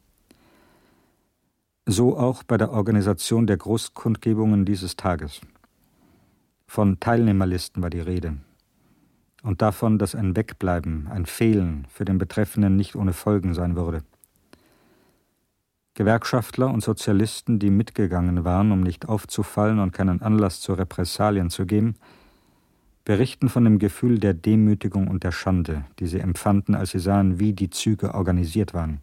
So auch bei der Organisation der Großkundgebungen dieses Tages. Von Teilnehmerlisten war die Rede und davon, dass ein Wegbleiben, ein Fehlen für den Betreffenden nicht ohne Folgen sein würde. Gewerkschaftler und Sozialisten, die mitgegangen waren, um nicht aufzufallen und keinen Anlass zu Repressalien zu geben, berichten von dem Gefühl der Demütigung und der Schande, die sie empfanden, als sie sahen, wie die Züge organisiert waren.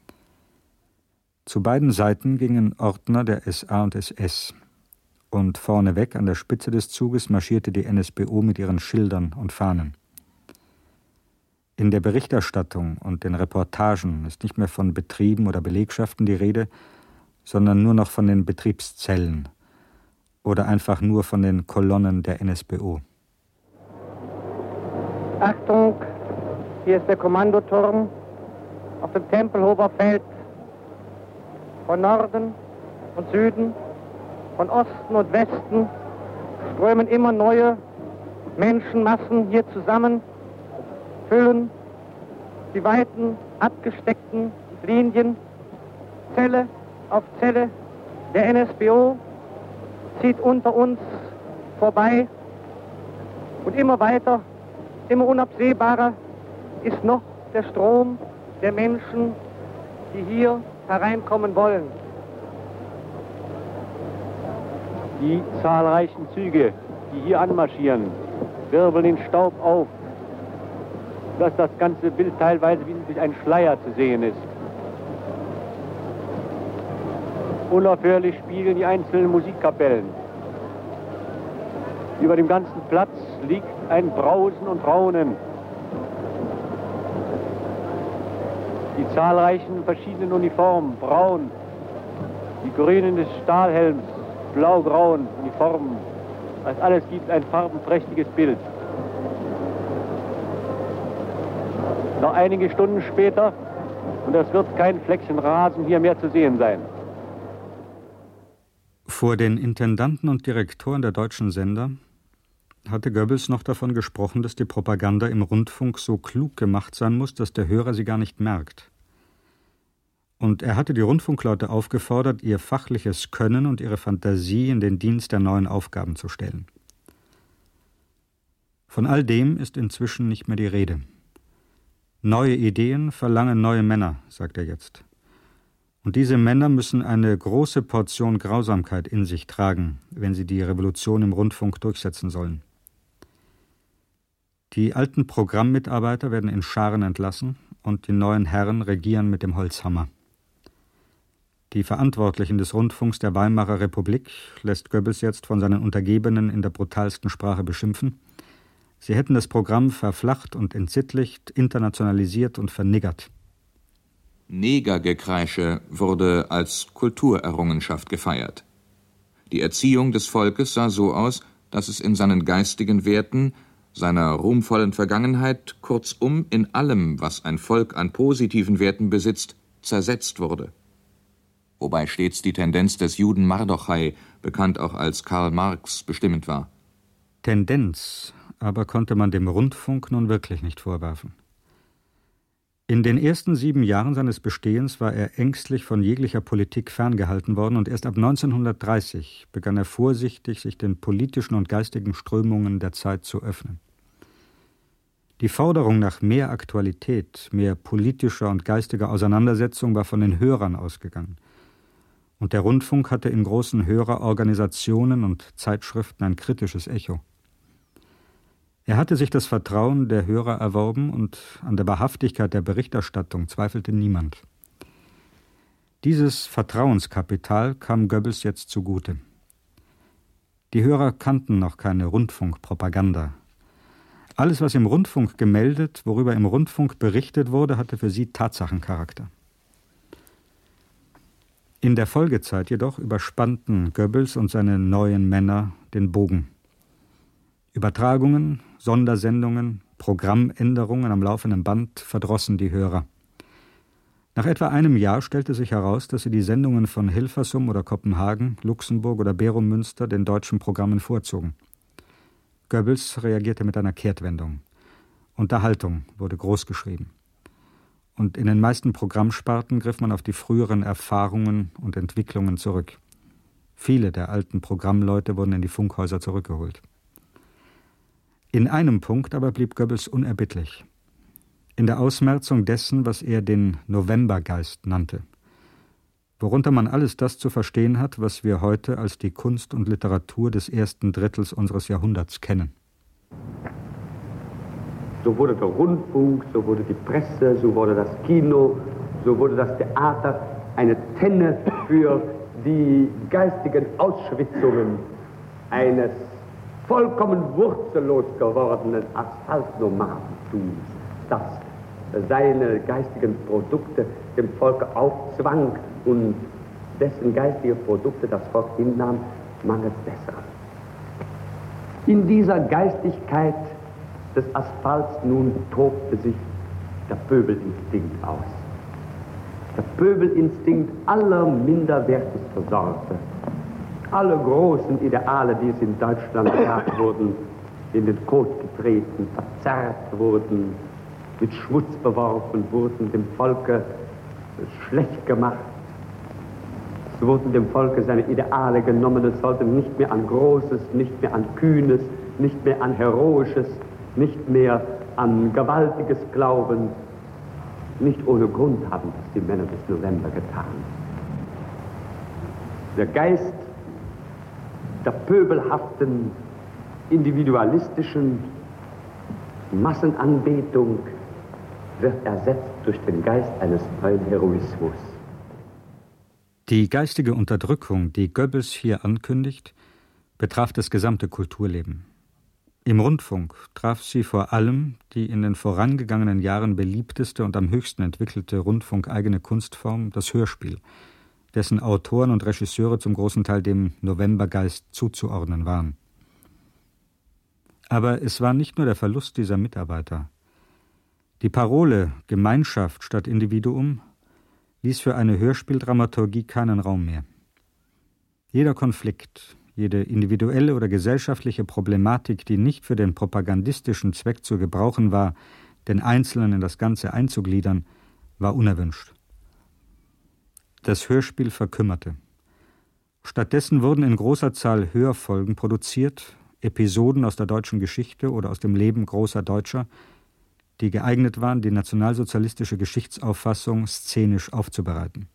Zu beiden Seiten gingen Ordner der S A und S S, und vorneweg an der Spitze des Zuges marschierte die N S B O mit ihren Schildern und Fahnen. In der Berichterstattung und den Reportagen ist nicht mehr von Betrieben oder Belegschaften die Rede, sondern nur noch von den Betriebszellen oder einfach nur von den Kolonnen der N S B O. Achtung, hier ist der Kommandoturm auf dem Tempelhofer Feld. Von Norden und Süden, von Osten und Westen strömen immer neue Menschenmassen hier zusammen, füllen die weiten, abgesteckten Linien, Zelle auf Zelle. Der N S B O zieht unter uns vorbei und immer weiter, immer unabsehbarer ist noch der Strom der Menschen, die hier hereinkommen wollen. Die zahlreichen Züge, die hier anmarschieren, wirbeln den Staub auf, dass das ganze Bild teilweise wie durch einen Schleier zu sehen ist. Unaufhörlich spielen die einzelnen Musikkapellen. Über dem ganzen Platz liegt ein Brausen und Raunen. Die zahlreichen verschiedenen Uniformen, braun, die grünen des Stahlhelms, blau-grauen Uniformen, das alles gibt ein farbenprächtiges Bild. Noch einige Stunden später, und es wird kein Fleckchen Rasen hier mehr zu sehen sein. Vor den Intendanten und Direktoren der deutschen Sender hatte Goebbels noch davon gesprochen, dass die Propaganda im Rundfunk so klug gemacht sein muss, dass der Hörer sie gar nicht merkt. Und er hatte die Rundfunkleute aufgefordert, ihr fachliches Können und ihre Fantasie in den Dienst der neuen Aufgaben zu stellen. Von all dem ist inzwischen nicht mehr die Rede. Neue Ideen verlangen neue Männer, sagt er jetzt. Und diese Männer müssen eine große Portion Grausamkeit in sich tragen, wenn sie die Revolution im Rundfunk durchsetzen sollen. Die alten Programmmitarbeiter werden in Scharen entlassen und die neuen Herren regieren mit dem Holzhammer. Die Verantwortlichen des Rundfunks der Weimarer Republik lässt Goebbels jetzt von seinen Untergebenen in der brutalsten Sprache beschimpfen. Sie hätten das Programm verflacht und entsittlicht, internationalisiert und verniggert. Negergekreische wurde als Kulturerrungenschaft gefeiert. Die Erziehung des Volkes sah so aus, dass es in seinen geistigen Werten, seiner ruhmvollen Vergangenheit, kurzum in allem, was ein Volk an positiven Werten besitzt, zersetzt wurde. Wobei stets die Tendenz des Juden Mardochai, bekannt auch als Karl Marx, bestimmend war. Tendenz aber konnte man dem Rundfunk nun wirklich nicht vorwerfen. In den ersten sieben Jahren seines Bestehens war er ängstlich von jeglicher Politik ferngehalten worden und erst ab neunzehnhundertdreißig begann er vorsichtig, sich den politischen und geistigen Strömungen der Zeit zu öffnen. Die Forderung nach mehr Aktualität, mehr politischer und geistiger Auseinandersetzung war von den Hörern ausgegangen. Und der Rundfunk hatte in großen Hörerorganisationen und Zeitschriften ein kritisches Echo. Er hatte sich das Vertrauen der Hörer erworben und an der Wahrhaftigkeit der Berichterstattung zweifelte niemand. Dieses Vertrauenskapital kam Goebbels jetzt zugute. Die Hörer kannten noch keine Rundfunkpropaganda. Alles, was im Rundfunk gemeldet, worüber im Rundfunk berichtet wurde, hatte für sie Tatsachencharakter. In der Folgezeit jedoch überspannten Goebbels und seine neuen Männer den Bogen. Übertragungen, Sondersendungen, Programmänderungen am laufenden Band verdrossen die Hörer. Nach etwa einem Jahr stellte sich heraus, dass sie die Sendungen von Hilversum oder Kopenhagen, Luxemburg oder Beromünster den deutschen Programmen vorzogen. Goebbels reagierte mit einer Kehrtwendung. Unterhaltung wurde großgeschrieben. Und in den meisten Programmsparten griff man auf die früheren Erfahrungen und Entwicklungen zurück. Viele der alten Programmleute wurden in die Funkhäuser zurückgeholt. In einem Punkt aber blieb Goebbels unerbittlich. In der Ausmerzung dessen, was er den Novembergeist nannte. Worunter man alles das zu verstehen hat, was wir heute als die Kunst und Literatur des ersten Drittels unseres Jahrhunderts kennen. So wurde der Rundfunk, so wurde die Presse, so wurde das Kino, so wurde das Theater eine Tenne für die geistigen Ausschwitzungen eines vollkommen wurzellos gewordenen Asphaltnomadentums, das seine geistigen Produkte dem Volke aufzwang und dessen geistige Produkte das Volk hinnahm, mangels besseren. In dieser Geistigkeit des Asphalts nun tobte sich der Pöbelinstinkt aus. Der Pöbelinstinkt aller minderwertigsten Sorte. Alle großen Ideale, die es in Deutschland gab, wurden in den Kot getreten, verzerrt wurden, mit Schmutz beworfen, wurden dem Volke schlecht gemacht. Es wurden dem Volke seine Ideale genommen, es sollte nicht mehr an Großes, nicht mehr an Kühnes, nicht mehr an Heroisches, nicht mehr an Gewaltiges glauben. Nicht ohne Grund haben das die Männer des November getan. Der Geist der pöbelhaften, individualistischen Massenanbetung wird ersetzt durch den Geist eines neuen Heroismus. Die geistige Unterdrückung, die Goebbels hier ankündigt, betraf das gesamte Kulturleben. Im Rundfunk traf sie vor allem die in den vorangegangenen Jahren beliebteste und am höchsten entwickelte rundfunkeigene Kunstform, das Hörspiel, dessen Autoren und Regisseure zum großen Teil dem Novembergeist zuzuordnen waren. Aber es war nicht nur der Verlust dieser Mitarbeiter. Die Parole Gemeinschaft statt Individuum ließ für eine Hörspieldramaturgie keinen Raum mehr. Jeder Konflikt, jede individuelle oder gesellschaftliche Problematik, die nicht für den propagandistischen Zweck zu gebrauchen war, den Einzelnen in das Ganze einzugliedern, war unerwünscht. Das Hörspiel verkümmerte. Stattdessen wurden in großer Zahl Hörfolgen produziert, Episoden aus der deutschen Geschichte oder aus dem Leben großer Deutscher, die geeignet waren, die nationalsozialistische Geschichtsauffassung szenisch aufzubereiten.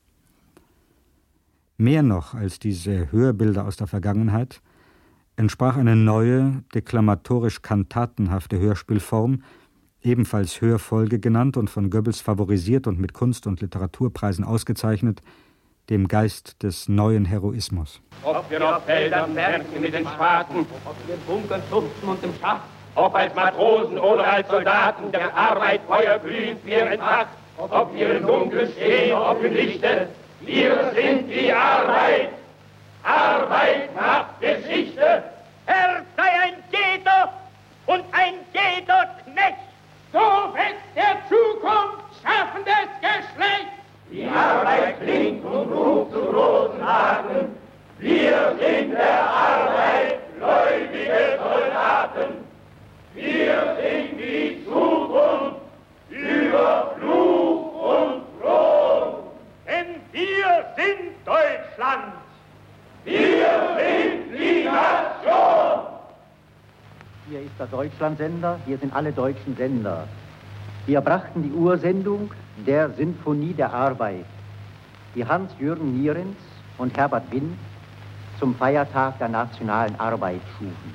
Mehr noch als diese Hörbilder aus der Vergangenheit entsprach eine neue, deklamatorisch-kantatenhafte Hörspielform, ebenfalls Hörfolge genannt und von Goebbels favorisiert und mit Kunst- und Literaturpreisen ausgezeichnet, dem Geist des neuen Heroismus. Ob wir auf Feldern werken mit den Spaten, ob wir in Bunkern schuften und im Schacht, ob als Matrosen oder als Soldaten der Arbeit Feuer glühend wir entfacht, ob wir im Dunkel stehen, ob im Lichte, wir sind die Arbeit. Arbeit macht Geschichte. Er sei ein jeder und ein jeder Knecht. So wächst der Zukunft schaffendes Geschlecht. Die Arbeit klingt und ruft zu großen Taten. Wir sind der Arbeit gläubige Soldaten. Wir sind die Zukunft über Fluch und Thron. Denn wir sind Deutschland. Wir sind die Nation. Hier ist der Deutschlandsender, hier sind alle deutschen Sender. Wir brachten die Ursendung der Sinfonie der Arbeit, die Hans-Jürgen Nierens und Herbert Wind zum Feiertag der nationalen Arbeit schufen.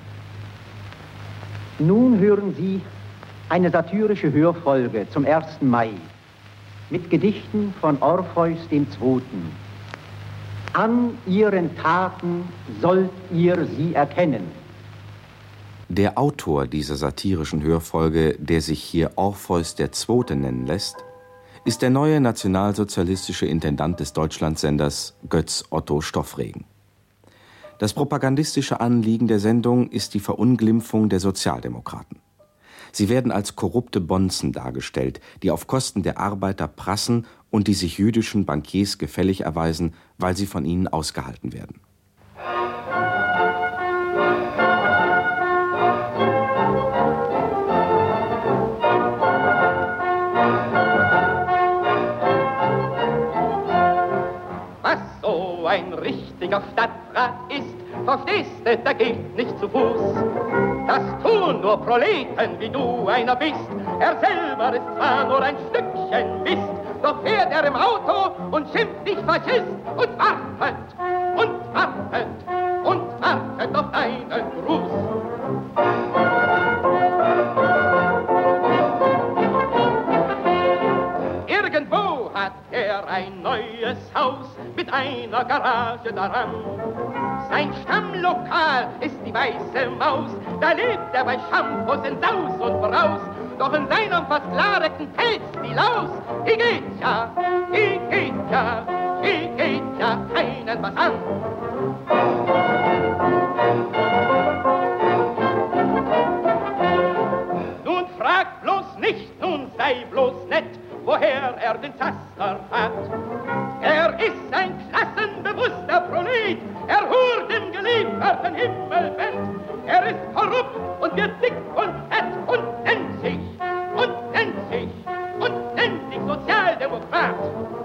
Nun hören Sie eine satirische Hörfolge zum ersten Mai mit Gedichten von Orpheus dem Zweiten. An ihren Taten sollt ihr sie erkennen. Der Autor dieser satirischen Hörfolge, der sich hier Orpheus der Zweite nennen lässt, ist der neue nationalsozialistische Intendant des Deutschlandsenders Götz Otto Stoffregen. Das propagandistische Anliegen der Sendung ist die Verunglimpfung der Sozialdemokraten. Sie werden als korrupte Bonzen dargestellt, die auf Kosten der Arbeiter prassen und die sich jüdischen Bankiers gefällig erweisen, weil sie von ihnen ausgehalten werden. Was so ein richtiger Stadtrat ist, verstehst du, der geht nicht zu Fuß. Das tun nur Proleten, wie du einer bist. Er selber ist zwar nur ein Stückchen Mist, doch fährt er im Auto und schimpft dich Faschist und wartet und wartet und wartet auf deinen Gruß. Irgendwo hat er ein neues Haus mit einer Garage daran. Sein Stammlokal ist die Weiße Maus, da lebt er bei Shampoos in Saus und Braus. Doch in seinem fast klareten Pelz die Laus, die geht ja, die geht ja, die geht ja keinen was an. Nun frag bloß nicht, nun sei bloß nett, woher er den Zaster hat. Er ist ein klassenbewusster Prolet, er hurt im gelieferten Himmelbett. Er ist korrupt und wird dick und fett und nennt sich, und nennt sich, und nennt sich Sozialdemokrat.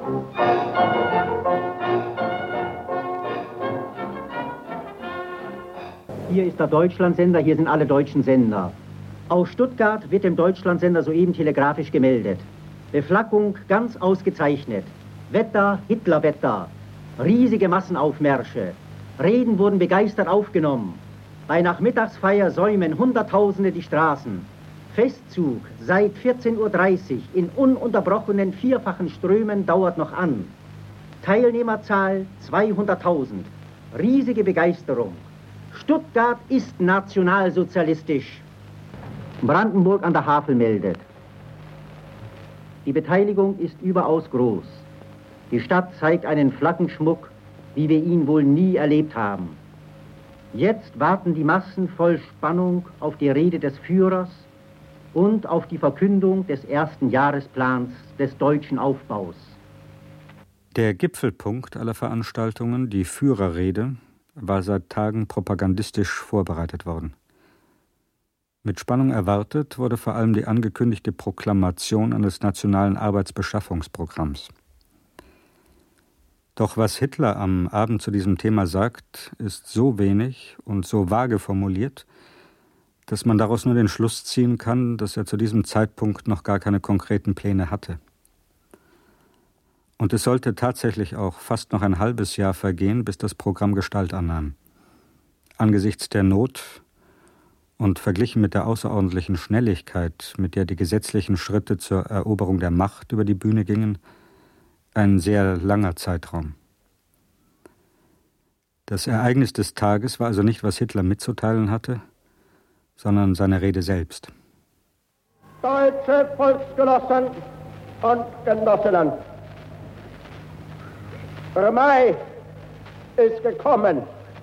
Hier ist der Deutschlandsender, hier sind alle deutschen Sender. Aus Stuttgart wird dem Deutschlandsender soeben telegrafisch gemeldet. Beflaggung ganz ausgezeichnet. Wetter, Hitlerwetter. Riesige Massenaufmärsche. Reden wurden begeistert aufgenommen. Bei Nachmittagsfeier säumen Hunderttausende die Straßen. Festzug seit vierzehn Uhr dreißig in ununterbrochenen vierfachen Strömen dauert noch an. Teilnehmerzahl zweihunderttausend. Riesige Begeisterung. Stuttgart ist nationalsozialistisch. Brandenburg an der Havel meldet. Die Beteiligung ist überaus groß. Die Stadt zeigt einen Flaggenschmuck, wie wir ihn wohl nie erlebt haben. Jetzt warten die Massen voll Spannung auf die Rede des Führers und auf die Verkündung des ersten Jahresplans des deutschen Aufbaus. Der Gipfelpunkt aller Veranstaltungen, die Führerrede, war seit Tagen propagandistisch vorbereitet worden. Mit Spannung erwartet wurde vor allem die angekündigte Proklamation eines nationalen Arbeitsbeschaffungsprogramms. Doch was Hitler am Abend zu diesem Thema sagt, ist so wenig und so vage formuliert, dass man daraus nur den Schluss ziehen kann, dass er zu diesem Zeitpunkt noch gar keine konkreten Pläne hatte. Und es sollte tatsächlich auch fast noch ein halbes Jahr vergehen, bis das Programm Gestalt annahm. Angesichts der Not und verglichen mit der außerordentlichen Schnelligkeit, mit der die gesetzlichen Schritte zur Eroberung der Macht über die Bühne gingen, ein sehr langer Zeitraum. Das Ereignis des Tages war also nicht, was Hitler mitzuteilen hatte, sondern seine Rede selbst. Deutsche Volksgenossen und Genossinnen, der Mai ist gekommen.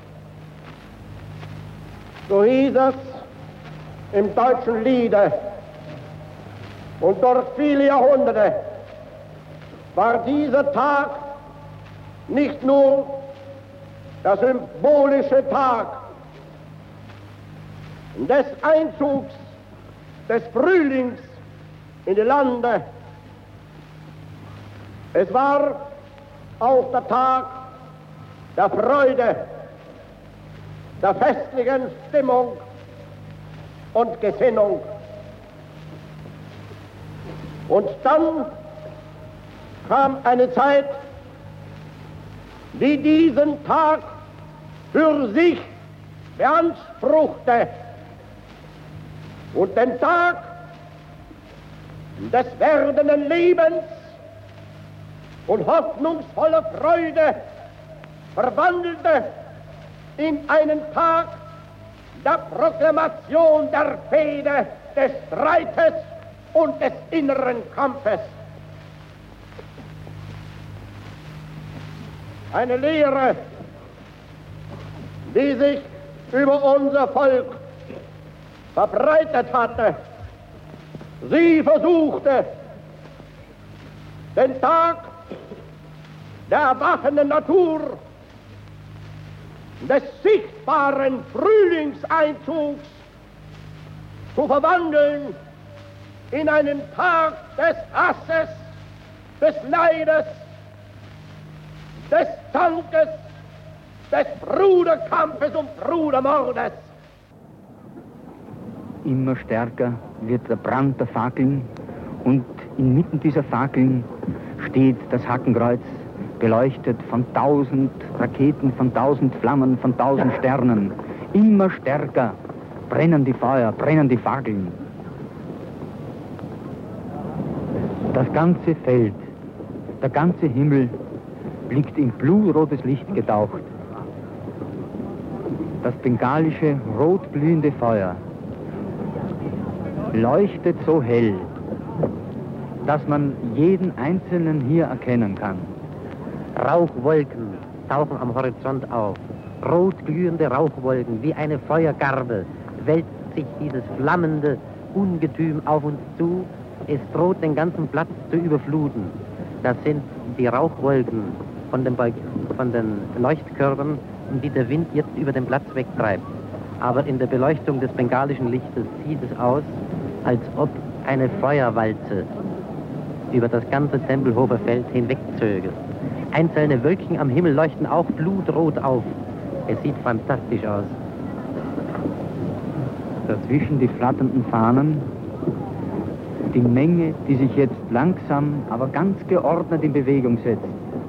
So hieß es im deutschen Liede. Und durch viele Jahrhunderte war dieser Tag nicht nur der symbolische Tag des Einzugs des Frühlings in die Lande. Es war auch der Tag der Freude, der festlichen Stimmung und Gesinnung. Und dann kam eine Zeit, die diesen Tag für sich beanspruchte und den Tag des werdenden Lebens und hoffnungsvoller Freude verwandelte in einen Tag der Proklamation der Fehde, des Streites und des inneren Kampfes. Eine Lehre, die sich über unser Volk verbreitet hatte. Sie versuchte, den Tag der erwachenden Natur, des sichtbaren Frühlingseinzugs zu verwandeln in einen Tag des Hasses, des Neides, des Zankes, des Bruderkampfes und Brudermordes. Immer stärker wird der Brand der Fackeln und inmitten dieser Fackeln steht das Hakenkreuz, beleuchtet von tausend Raketen, von tausend Flammen, von tausend Sternen. Immer stärker brennen die Feuer, brennen die Fackeln. Das ganze Feld, der ganze Himmel blickt in blutrotes Licht getaucht. Das bengalische rotglühende Feuer leuchtet so hell, dass man jeden Einzelnen hier erkennen kann. Rauchwolken tauchen am Horizont auf. Rotglühende Rauchwolken, wie eine Feuergarbe, wälzt sich dieses flammende Ungetüm auf uns zu. Es droht, den ganzen Platz zu überfluten. Das sind die Rauchwolken von den, von den Leuchtkörpern, die der Wind jetzt über den Platz wegtreibt. Aber in der Beleuchtung des bengalischen Lichtes sieht es aus, als ob eine Feuerwalze über das ganze Tempelhofer Feld hinwegzöge. Einzelne Wölkchen am Himmel leuchten auch blutrot auf. Es sieht fantastisch aus. Dazwischen die flatternden Fahnen, die Menge, die sich jetzt langsam, aber ganz geordnet in Bewegung setzt.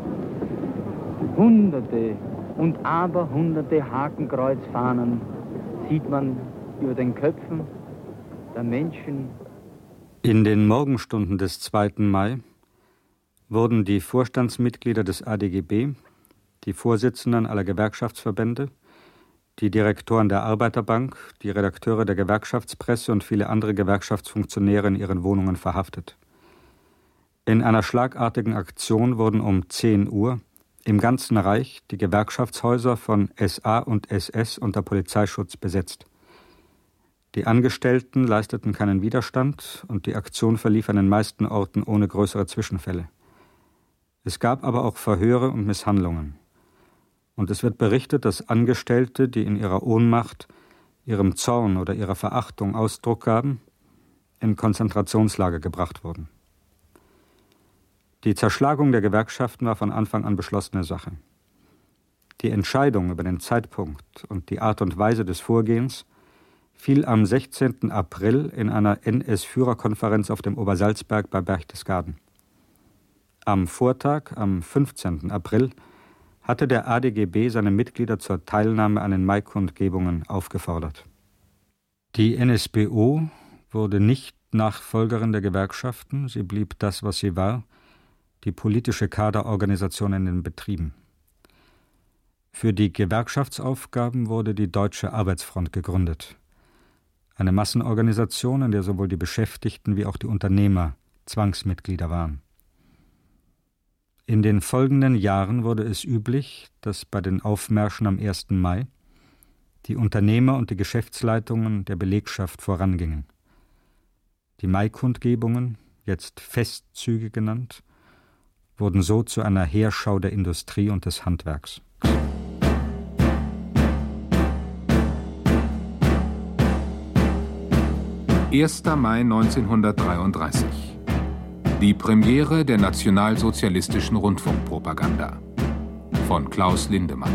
Hunderte und aberhunderte Hakenkreuzfahnen sieht man über den Köpfen der Menschen. In den Morgenstunden des zweiten Mai wurden die Vorstandsmitglieder des A D G B, die Vorsitzenden aller Gewerkschaftsverbände, die Direktoren der Arbeiterbank, die Redakteure der Gewerkschaftspresse und viele andere Gewerkschaftsfunktionäre in ihren Wohnungen verhaftet. In einer schlagartigen Aktion wurden um zehn Uhr im ganzen Reich die Gewerkschaftshäuser von S A und S S unter Polizeischutz besetzt. Die Angestellten leisteten keinen Widerstand und die Aktion verlief an den meisten Orten ohne größere Zwischenfälle. Es gab aber auch Verhöre und Misshandlungen. Und es wird berichtet, dass Angestellte, die in ihrer Ohnmacht, ihrem Zorn oder ihrer Verachtung Ausdruck gaben, in Konzentrationslager gebracht wurden. Die Zerschlagung der Gewerkschaften war von Anfang an beschlossene Sache. Die Entscheidung über den Zeitpunkt und die Art und Weise des Vorgehens fiel am sechzehnten April in einer N S-Führerkonferenz auf dem Obersalzberg bei Berchtesgaden. Am Vortag, am fünfzehnten April, hatte der A D G B seine Mitglieder zur Teilnahme an den Maikundgebungen aufgefordert. Die N S B O wurde nicht Nachfolgerin der Gewerkschaften, sie blieb das, was sie war, die politische Kaderorganisation in den Betrieben. Für die Gewerkschaftsaufgaben wurde die Deutsche Arbeitsfront gegründet. Eine Massenorganisation, in der sowohl die Beschäftigten wie auch die Unternehmer Zwangsmitglieder waren. In den folgenden Jahren wurde es üblich, dass bei den Aufmärschen am ersten Mai die Unternehmer und die Geschäftsleitungen der Belegschaft vorangingen. Die Maikundgebungen, jetzt Festzüge genannt, wurden so zu einer Heerschau der Industrie und des Handwerks. erster Mai neunzehnhundertdreiunddreißig. Die Premiere der nationalsozialistischen Rundfunkpropaganda von Klaus Lindemann.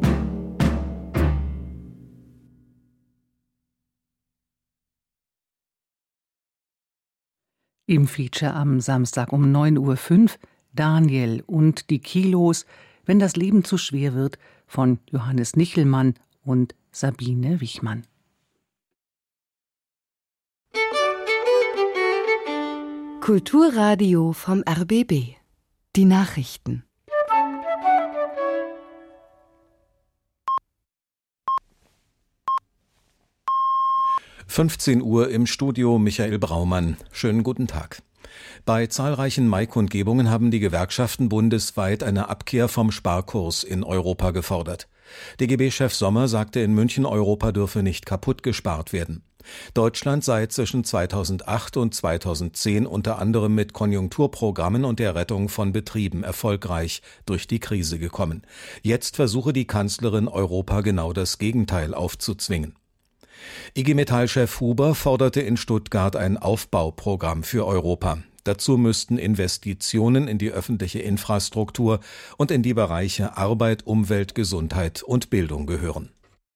Im Feature am Samstag um neun Uhr fünf Daniel und die Kilos, wenn das Leben zu schwer wird, von Johannes Nichelmann und Sabine Wichmann. Kulturradio vom R B B. Die Nachrichten. fünfzehn Uhr im Studio Michael Braumann. Schönen guten Tag. Bei zahlreichen Maikundgebungen haben die Gewerkschaften bundesweit eine Abkehr vom Sparkurs in Europa gefordert. D G B-Chef Sommer sagte in München, Europa dürfe nicht kaputt gespart werden. Deutschland sei zwischen zweitausendacht und zweitausendzehn unter anderem mit Konjunkturprogrammen und der Rettung von Betrieben erfolgreich durch die Krise gekommen. Jetzt versuche die Kanzlerin, Europa genau das Gegenteil aufzuzwingen. I G Metall-Chef Huber forderte in Stuttgart ein Aufbauprogramm für Europa. Dazu müssten Investitionen in die öffentliche Infrastruktur und in die Bereiche Arbeit, Umwelt, Gesundheit und Bildung gehören.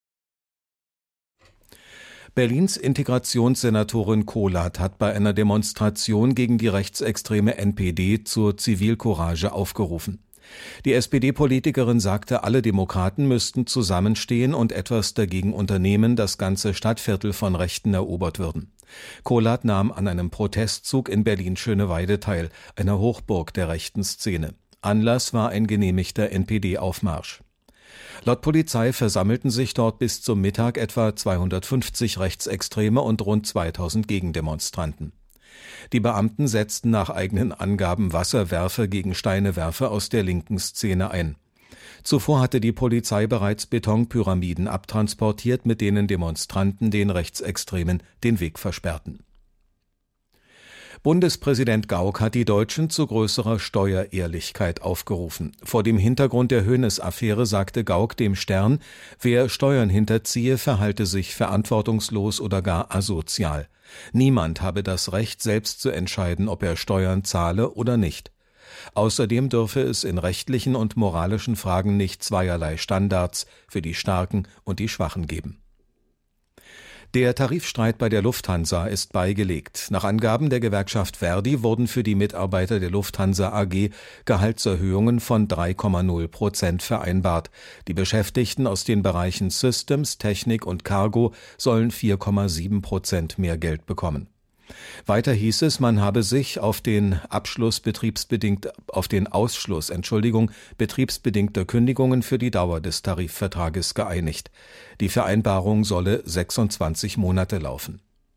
Berlins Integrationssenatorin Kohlath hat bei einer Demonstration gegen die rechtsextreme N P D zur Zivilcourage aufgerufen. Die S P D-Politikerin sagte, alle Demokraten müssten zusammenstehen und etwas dagegen unternehmen, dass ganze Stadtviertel von Rechten erobert würden. Kohlath nahm an einem Protestzug in Berlin-Schöneweide teil, einer Hochburg der rechten Szene. Anlass war ein genehmigter N P D-Aufmarsch. Laut Polizei versammelten sich dort bis zum Mittag etwa zweihundertfünfzig Rechtsextreme und rund zweitausend Gegendemonstranten. Die Beamten setzten nach eigenen Angaben Wasserwerfer gegen Steinewerfer aus der linken Szene ein. Zuvor hatte die Polizei bereits Betonpyramiden abtransportiert, mit denen Demonstranten den Rechtsextremen den Weg versperrten. Bundespräsident Gauck hat die Deutschen zu größerer Steuerehrlichkeit aufgerufen. Vor dem Hintergrund der Hoeneß-Affäre sagte Gauck dem Stern, wer Steuern hinterziehe, verhalte sich verantwortungslos oder gar asozial. Niemand habe das Recht, selbst zu entscheiden, ob er Steuern zahle oder nicht. Außerdem dürfe es in rechtlichen und moralischen Fragen nicht zweierlei Standards für die Starken und die Schwachen geben. Der Tarifstreit bei der Lufthansa ist beigelegt. Nach Angaben der Gewerkschaft Verdi wurden für die Mitarbeiter der Lufthansa A G Gehaltserhöhungen von drei Komma null Prozent vereinbart. Die Beschäftigten aus den Bereichen Systems, Technik und Cargo sollen vier Komma sieben Prozent mehr Geld bekommen. Weiter hieß es, man habe sich auf den Abschluss betriebsbedingt, auf den Ausschluss, Entschuldigung, betriebsbedingter Kündigungen für die Dauer des Tarifvertrages geeinigt. Die Vereinbarung solle sechsundzwanzig Monate laufen.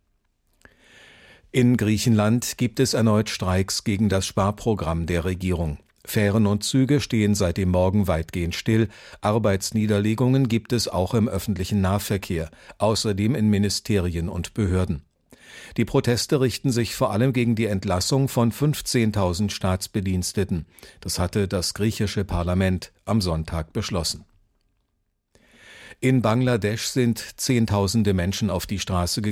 In Griechenland gibt es erneut Streiks gegen das Sparprogramm der Regierung. Fähren und Züge stehen seit dem Morgen weitgehend still. Arbeitsniederlegungen gibt es auch im öffentlichen Nahverkehr, außerdem in Ministerien und Behörden. Die Proteste richten sich vor allem gegen die Entlassung von fünfzehntausend Staatsbediensteten. Das hatte das griechische Parlament am Sonntag beschlossen. In Bangladesch sind Zehntausende Menschen auf die Straße gegangen.